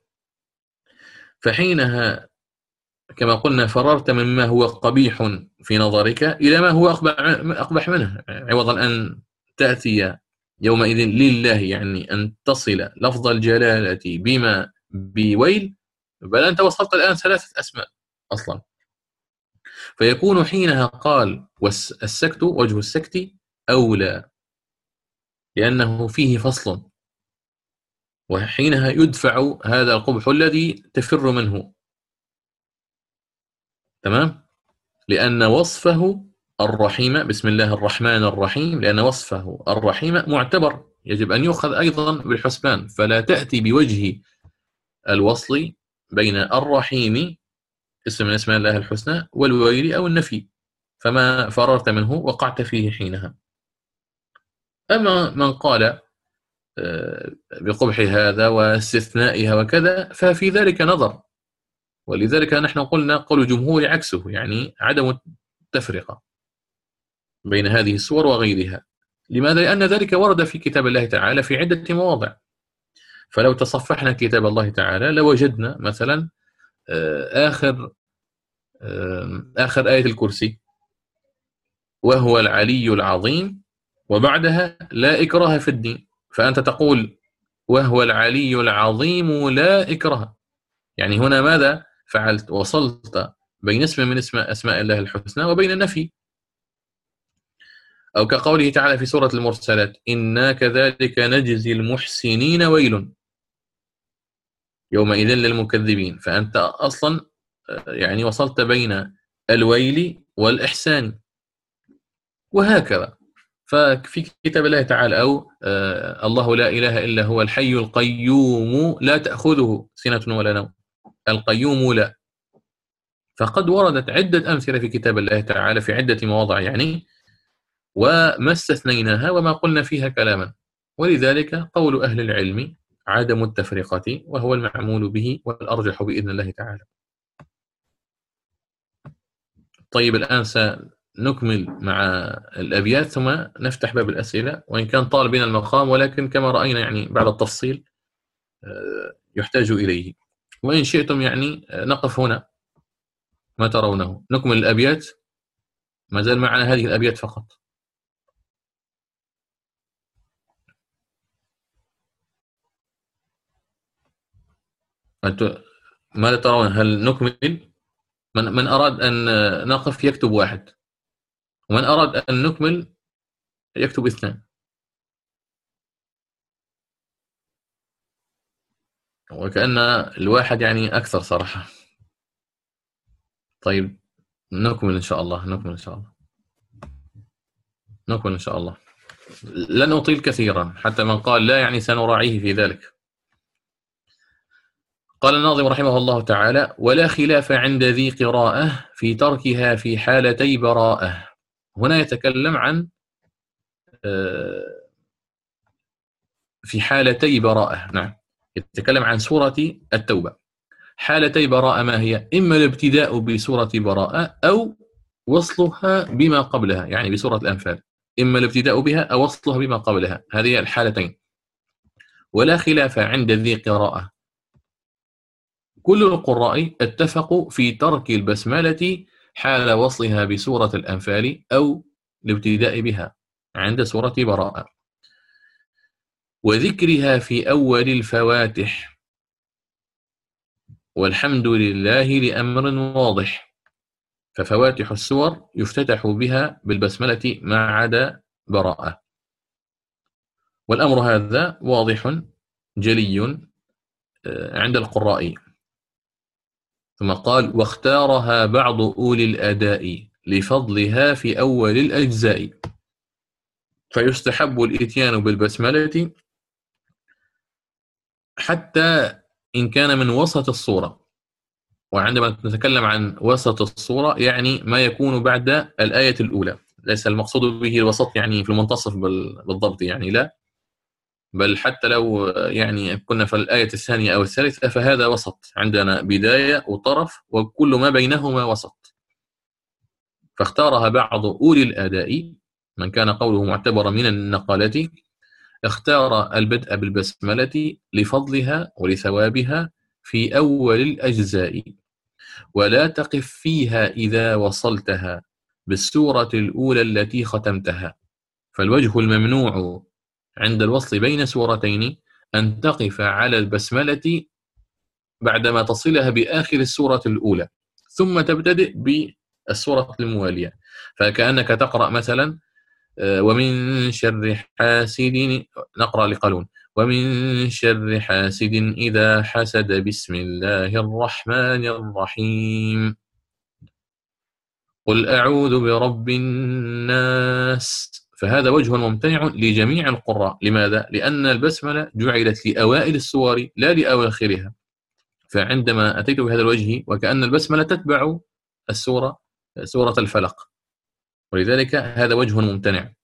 فحينها كما قلنا فررت مما هو قبيح في نظرك إلى ما هو أقبح منه، عوضا أن تأتي يومئذ لله يعني أن تصل لفظ الجلالة بما بويل، بل أنت وصلت الآن ثلاثة أسماء أصلا. فيكون حينها قال والسكت وجه السكت أولى لأنه فيه فصل، وحينها يدفع هذا القبح الذي تفر منه. تمام؟ لأن وصفه الرحيم بسم الله الرحمن الرحيم، لأن وصفه الرحيم معتبر يجب أن يؤخذ أيضا بالحسبان، فلا تأتي بوجه الوصل بين الرحيم اسم من اسماء الله الحسنى والويل أو النفي، فما فررت منه وقعت فيه حينها. أما من قال بقبح هذا واستثنائها وكذا ففي ذلك نظر، ولذلك نحن قلنا قول الجمهور عكسه، يعني عدم التفرقة بين هذه السور وغيرها. لماذا؟ لأن ذلك ورد في كتاب الله تعالى في عدة مواضع. فلو تصفحنا كتاب الله تعالى لوجدنا مثلا آخر آية الكرسي وهو العلي العظيم، وبعدها لا إكراه في الدين، فأنت تقول وهو العلي العظيم لا إكراه. يعني هنا ماذا فعلت؟ وصلت بين اسم من أسماء الله الحسنى وبين النفي. أو كقوله تعالى في سورة المرسلات إنا كذلك نجزي المحسنين ويل يومئذ للمكذبين. فأنت أصلا يعني وصلت بين الويل والإحسان، وهكذا. ففي كتاب الله تعالى أو الله لا إله إلا هو الحي القيوم لا تأخذه سنة ولا نوم، القيوم لا. فقد وردت عدة أمثلة في كتاب الله تعالى في عدة مواضع يعني، وما استثنيناها وما قلنا فيها كلاما. ولذلك قول أهل العلم عدم التفرقة، وهو المعمول به والأرجح بإذن الله تعالى. طيب الآن سنكمل مع الأبيات ثم نفتح باب الأسئلة، وإن كان طال بنا المقام، ولكن كما رأينا يعني بعد التفصيل يحتاج إليه. وإن شئتم يعني نقف هنا، ما ترونه نكمل الأبيات ما زال معنا هذه الأبيات فقط. ماذا ترون؟ هل نكمل؟ من أراد أن نقف يكتب واحد، ومن أراد أن نكمل يكتب اثنان، وكأن الواحد يعني أكثر صراحة. طيب نكمل إن شاء الله، نكمل إن شاء الله، نكمل إن شاء الله. لن أطيل كثيرا، حتى من قال لا يعني سنراعيه في ذلك. قال الناظم رحمه الله تعالى: ولا خلاف عند ذي قراءة في تركها في حالتي براءة. هنا يتكلم عن في حالتي براءة، نعم، يتكلم عن سورة التوبة. حالتي براءة ما هي؟ إما الابتداء بسورة براءة أو وصلها بما قبلها، يعني بسورة الأنفال، إما الابتداء بها أو وصلها بما قبلها، هذه الحالتين. ولا خلاف عند ذي قراءة، كل القراء اتفقوا في ترك البسملة حال وصلها بسورة الأنفال أو الابتداء بها عند سورة براءة، وذكرها في أول الفواتح، والحمد لله لأمر واضح. ففواتح السور يفتتح بها بالبسملة ما عدا براءة، والأمر هذا واضح جلي عند القراء. ثم قال: واختارها بعض أولي الأداء لفضلها في أول الأجزاء. فيستحب الإتيان بالبسملة حتى إن كان من وسط الصورة. وعندما نتكلم عن وسط الصورة يعني ما يكون بعد الآية الأولى، ليس المقصود به الوسط يعني في المنتصف بالضبط، يعني لا، بل حتى لو يعني كنا في الآية الثانية أو الثالثة فهذا وسط، عندنا بداية وطرف وكل ما بينهما وسط. فاختارها بعض أولي الأداء، من كان قوله معتبرا من النقالة، اختار البدء بالبسملة لفضلها ولثوابها في أول الأجزاء، ولا تقف فيها إذا وصلتها بالسورة الأولى التي ختمتها. فالوجه الممنوع عند الوصل بين سورتين أن تقف على البسملة بعدما تصلها بآخر السورة الأولى ثم تبتدئ بالسورة الموالية. فكأنك تقرأ مثلا ومن شر حاسد، نقرأ لقالون: ومن شر حاسد إذا حسد بسم الله الرحمن الرحيم، قل أعوذ برب الناس. فهذا وجه ممتنع لجميع القراء. لماذا؟ لأن البسملة جعلت لأوائل السور لا لأواخرها. فعندما أتيت بهذا الوجه وكأن البسملة تتبع السورة، سورة الفلق، ولذلك هذا وجه ممتنع.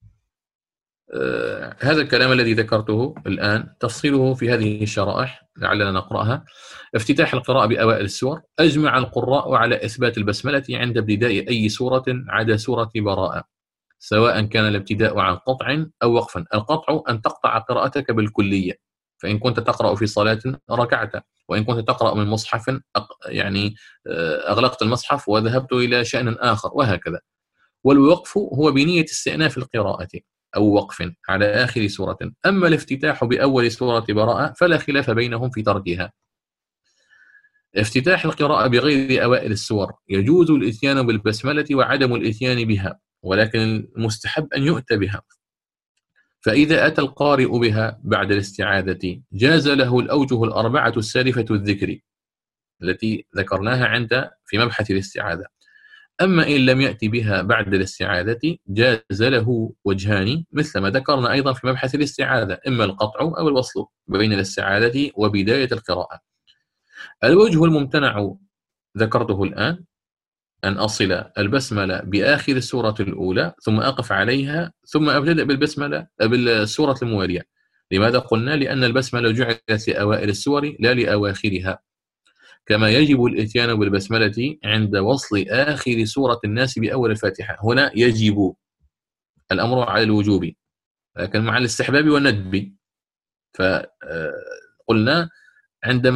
هذا الكلام الذي ذكرته الآن تفصيله في هذه الشرائح لعلنا نقرأها. افتتاح القراءة بأوائل السور: أجمع القراء على إثبات البسملة عند ابتداء أي سورة عدا سورة براءة، سواء كان الابتداء عن قطع أو وقف. القطع أن تقطع قراءتك بالكلية، فإن كنت تقرأ في صلاة ركعت، وإن كنت تقرأ من مصحف يعني أغلقت المصحف وذهبت إلى شأن آخر، وهكذا. والوقف هو بنية استئناف القراءة أو وقف على آخر سورة. أما الافتتاح بأول سورة براءة فلا خلاف بينهم في تركها. افتتاح القراءة بغير أوائل السور يجوز الإتيان بالبسملة وعدم الإتيان بها، ولكن المستحب أن يؤتى بها. فإذا أتى القارئ بها بعد الاستعاذة جاز له الأوجه الأربعة السالفة الذكر التي ذكرناها في مبحث الاستعاذة. أما إن لم يأتي بها بعد الاستعاذة جاز له وجهان مثل ما ذكرنا أيضا في مبحث الاستعاذة، إما القطع أو الوصل بين الاستعاذة وبداية القراءة. الوجه الممتنع ذكرته الآن، أن أصل البسملة بآخر السورة الأولى ثم أقف عليها ثم أبتدأ بالسورة الموالية. لماذا قلنا؟ لأن البسملة جعلت لأوائل السور لا لأواخرها، كما يجب الإتيان بالبسملة عند وصل آخر سورة الناس بأول الفاتحة. هنا يجب، الأمر على الوجوب، لكن مع الاستحباب والندب. فقلنا عندما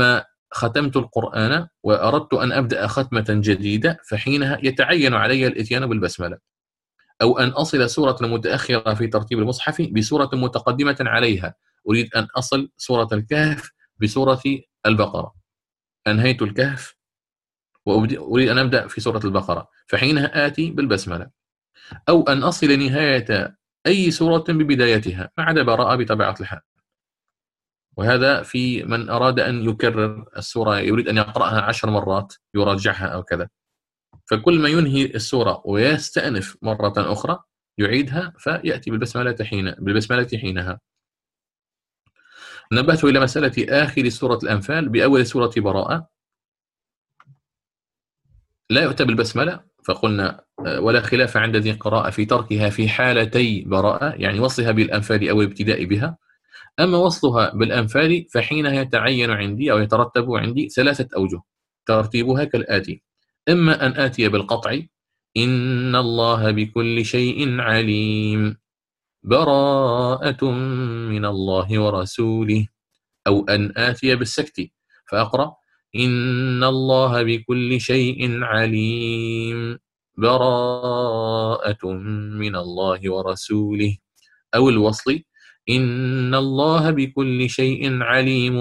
ختمت القرآن وأردت أن أبدأ ختمة جديدة، فحينها يتعين علي الإتيان بالبسملة، أو أن أصل سورة متأخرة في ترتيب المصحف بسورة متقدمة عليها. أريد أن أصل سورة الكهف بسورة البقرة، أنهيت الكهف وأريد أن أبدأ في سورة البقرة، فحينها آتي بالبسملة. أو أن أصل نهاية أي سورة ببدايتها ما عدا براءة بطبيعة الحال. وهذا في من أراد أن يكرر السورة، يريد أن يقرأها 10 مرات يراجعها أو كذا، فكل ما ينهي السورة ويستأنف مرة أخرى يعيدها فيأتي بالبسملة حينها. نبهت إلى مسألة آخر سورة الأنفال بأول سورة براءة، لا يؤتى بالبسملة، فقلنا ولا خلاف عند ذي قراءة في تركها في حالتي براءة، يعني وصلها بالأنفال أو الابتداء بها. أما وصلها بالأنفال فحينها يتعين عندي أو يترتب عندي 3 أوجه، ترتيبها كالآتي: إما أن آتي بالقطع، إن الله بكل شيء عليم، براءة من الله ورسوله، أو أن آتي بالسكت فأقرأ إن الله بكل شيء عليم، براءة من الله ورسوله، أو الوصل إن الله بكل شيء عليم،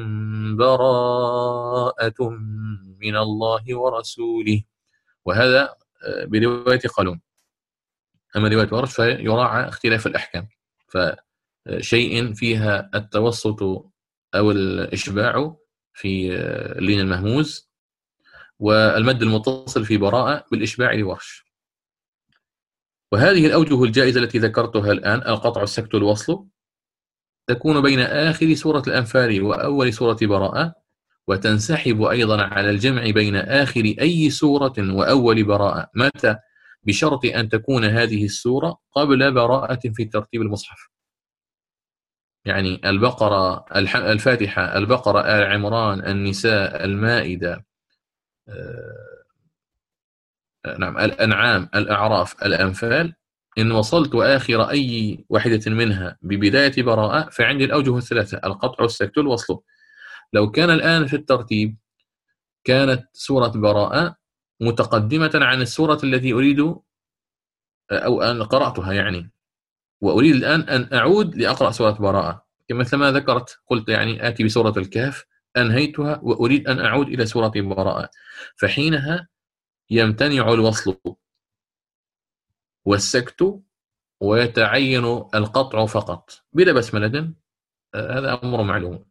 براءة من الله ورسوله. وهذا برواية قالون. أما رواية ورش فيراعى اختلاف الأحكام، فشيء فيها التوسط أو الإشباع في اللين المهموز، والمد المتصل في براءة بالإشباع لورش. وهذه الأوجه الجائزة التي ذكرتها الآن، القطع، السكت، الوصل، تكون بين آخر سورة الأنفال وأول سورة براءة، وتنسحب أيضا على الجمع بين آخر أي سورة وأول براءة. متى؟ بشرط أن تكون هذه السورة قبل براءة في ترتيب المصحف، يعني البقرة، الفاتحة، البقرة، آل عمران، النساء، المائدة، نعم، الأنعام، الأعراف، الأنفال. إن وصلت آخر أي واحدة منها ببداية براءة فعندي الأوجه الثلاثة: القطع، السكت، الوصل. لو كان الآن في الترتيب كانت سورة براءة متقدمة عن السورة التي أريد أو أن قرأتها يعني، وأريد الآن أن أعود لأقرأ سورة براءة، مثل ما ذكرت، قلت يعني آتي بسورة الكهف أنهيتها وأريد أن أعود إلى سورة براءة، فحينها يمتنع الوصل والسكت ويتعين القطع فقط بلا بسملة. هذا أمر معلوم.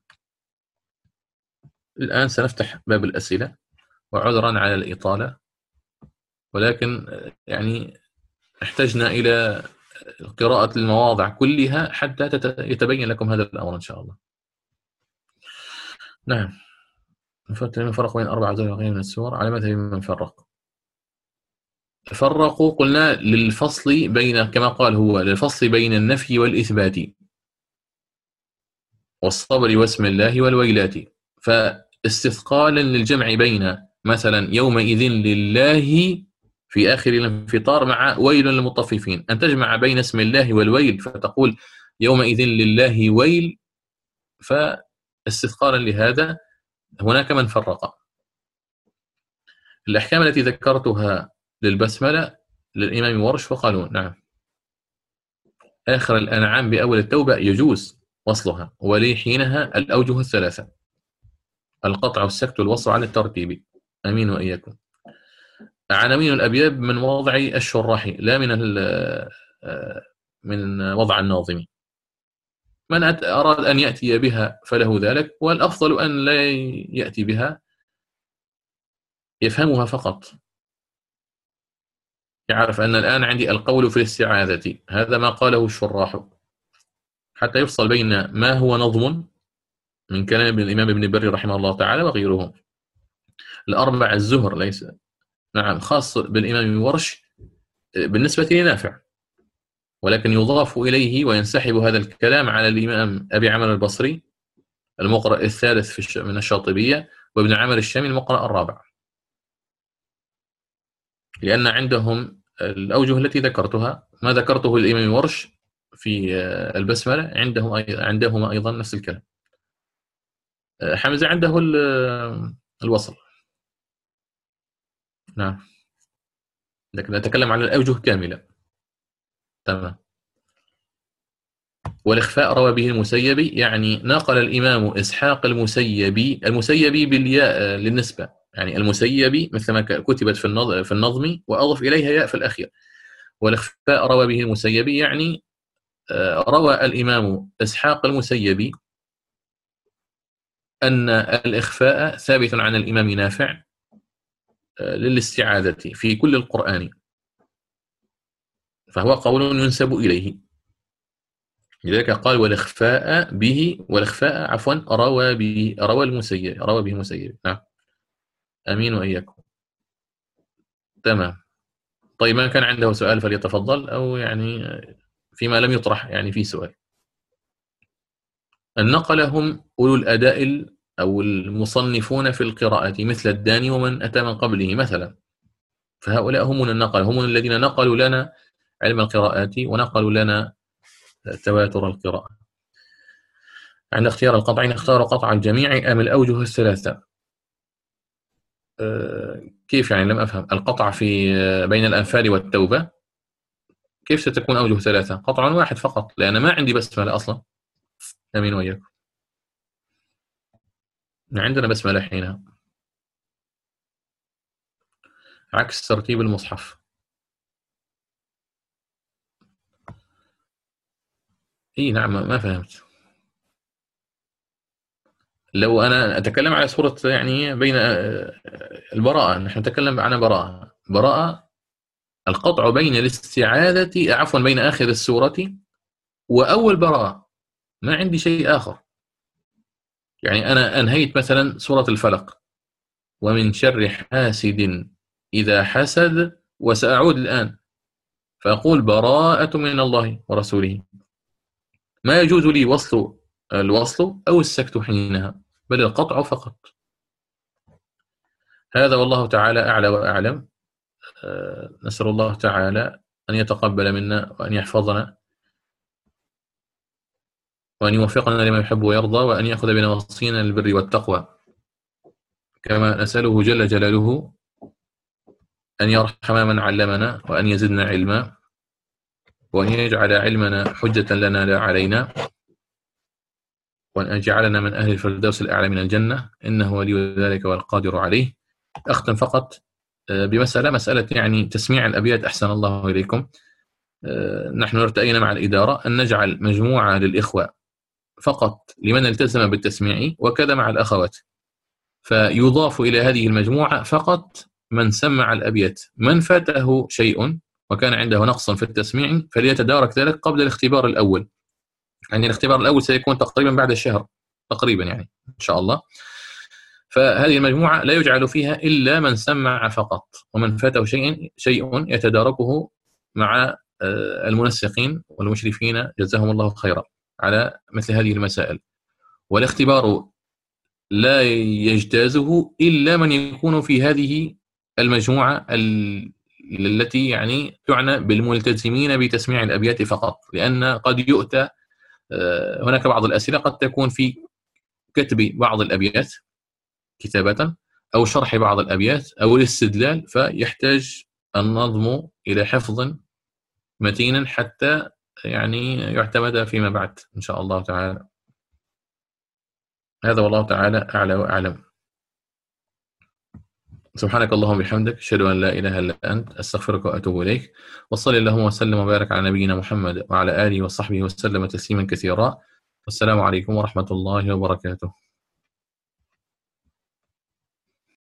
الآن سنفتح باب الأسئلة، وعذرا على الإطالة، ولكن يعني احتجنا إلى قراءة المواضع كلها حتى يتبين لكم هذا الأمر إن شاء الله. نعم. نفرق بين 4 أجزاء من السور على مذهب من فرق. فرقوا، قلنا للفصل بين، كما قال هو، للفصل بين النفي والإثبات والصبر واسم الله والويلات، فاستثقالا للجمع بين مثلا يومئذ لله في آخر الانفطار مع ويل للمطففين، أن تجمع بين اسم الله والويل فتقول يومئذ لله ويل، فاستثقالا لهذا هناك من فرق. الأحكام التي ذكرتها للبسملة للإمام ورش فقالوا نعم، آخر الأنعام بأول التوبة يجوز وصلها، ولي حينها الأوجه الثلاثة: القطع، والسكت، والوصل على الترتيب. أمين وإياكم. عناوين الأبيات من وضع الشراح لا من وضع الناظم. من أراد أن يأتي بها فله ذلك، والأفضل أن لا يأتي بها، يفهمها فقط، يعرف أن الآن عندي القول في الاستعاذة، هذا ما قاله الشراح، حتى يفصل بين ما هو نظم من كلام الإمام ابن بري رحمه الله تعالى وغيره. الأربع الزهر ليس، نعم، خاص بالإمام ورش بالنسبة لنافع، ولكن يضاف إليه وينسحب هذا الكلام على الإمام أبي عمرو البصري المقرأ الثالث من الشاطبية، وابن عامر الشامي المقرأ الرابع، لأن عندهم الأوجه التي ذكرتها، ما ذكرته الإمام ورش في البسملة عندهما أيضا نفس الكلام. حمزة عنده الوصل. نعم، لكن نتكلم عن الأوجه كاملة. تمام. والإخفاء روى به المسيبي، يعني نقل الإمام إسحاق المسيبي بالياء للنسبة، يعني المسيبي مثل ما كتبت في النظم وأضف إليها ياء في الأخير. والإخفاء روى به المسيبي يعني روى الإمام إسحاق المسيبي أن الإخفاء ثابت عن الإمام نافع للاستعادة في كل القرآن، فهو قول ينسب إليه. لذلك قال والإخفاء عفوا روى به المسيب. نعم. أمين وإياكم. تمام. طيب، من كان عنده سؤال فليتفضل، أو يعني فيما لم يطرح يعني في سؤال. النقل هم أولو الأداء أو المصنفون في القراءة مثل الداني ومن أتى من قبله مثلا، فهؤلاء هم النقل، هم الذين نقلوا لنا علم القراءات ونقلوا لنا تواتر القراءة. عند اختيار القطع نختار قطع الجميع أم الأوجه الثلاثة؟ كيف يعني؟ لم أفهم. القطع في بين الأنفال والتوبة كيف ستكون أوجه ثلاثة؟ قطع واحد فقط، لأن ما عندي بسملة أصلا. أمين وإياكم. عندنا بسملة حينها، عكس ترتيب المصحف. إيه نعم، ما فهمت. لو أنا أتكلم على سورة يعني بين البراءة، نحن نتكلم عن براءة القطع بين الاستعاذة عفوا بين آخر السورة وأول براءة، ما عندي شيء آخر. يعني أنا أنهيت مثلا سورة الفلق ومن شر حاسد إذا حسد، وسأعود الآن فأقول براءة من الله ورسوله. ما يجوز لي الوصل أو السكت حينها، بل القطع فقط. هذا والله تعالى أعلى وأعلم. نسأل الله تعالى أن يتقبل منا وأن يحفظنا وأن يوفقنا لما يحب ويرضى، وأن يأخذ بنواصينا للبر والتقوى. كما نسأله جل جلاله أن يرحم من علمنا وأن يزدنا علما وأن يجعل علمنا حجة لنا لا علينا، وأن يجعلنا من أهل الفردوس الأعلى من الجنة، إنه ولي ذلك والقادر عليه. أختم فقط مسألة يعني تسميع الأبيات. أحسن الله إليكم. نحن ارتأينا مع الإدارة أن نجعل مجموعة للإخوة فقط لمن التزم بالتسميع، وكذا مع الأخوات، فيضاف إلى هذه المجموعة فقط من سمع الأبيات. من فاته شيء وكان عنده نقص في التسميع فليتدارك ذلك قبل الاختبار الأول. يعني الاختبار الأول سيكون تقريبا بعد شهر تقريبا يعني إن شاء الله. فهذه المجموعة لا يجعل فيها إلا من سمع فقط، ومن فاته شيء يتداركه مع المنسقين والمشرفين جزاهم الله خيرا على مثل هذه المسائل. والاختبار لا يجتازه إلا من يكون في هذه المجموعة التي يعني تعنى بالملتزمين بتسميع الأبيات فقط، لأن قد يؤتى هناك بعض الأسئلة قد تكون في كتب بعض الأبيات كتابة أو شرح بعض الأبيات أو الاستدلال، فيحتاج النظم إلى حفظ متين حتى يعني يعتمد فيما بعد إن شاء الله تعالى. هذا والله تعالى أعلى وأعلم. سبحانك اللهم وبحمدك، أشهد أن لا إله إلا أنت، أستغفرك وأتوب إليك. وصلى اللهم وسلم وبارك على نبينا محمد وعلى آله وصحبه وسلم تسليما كثيرا. والسلام عليكم ورحمة الله وبركاته.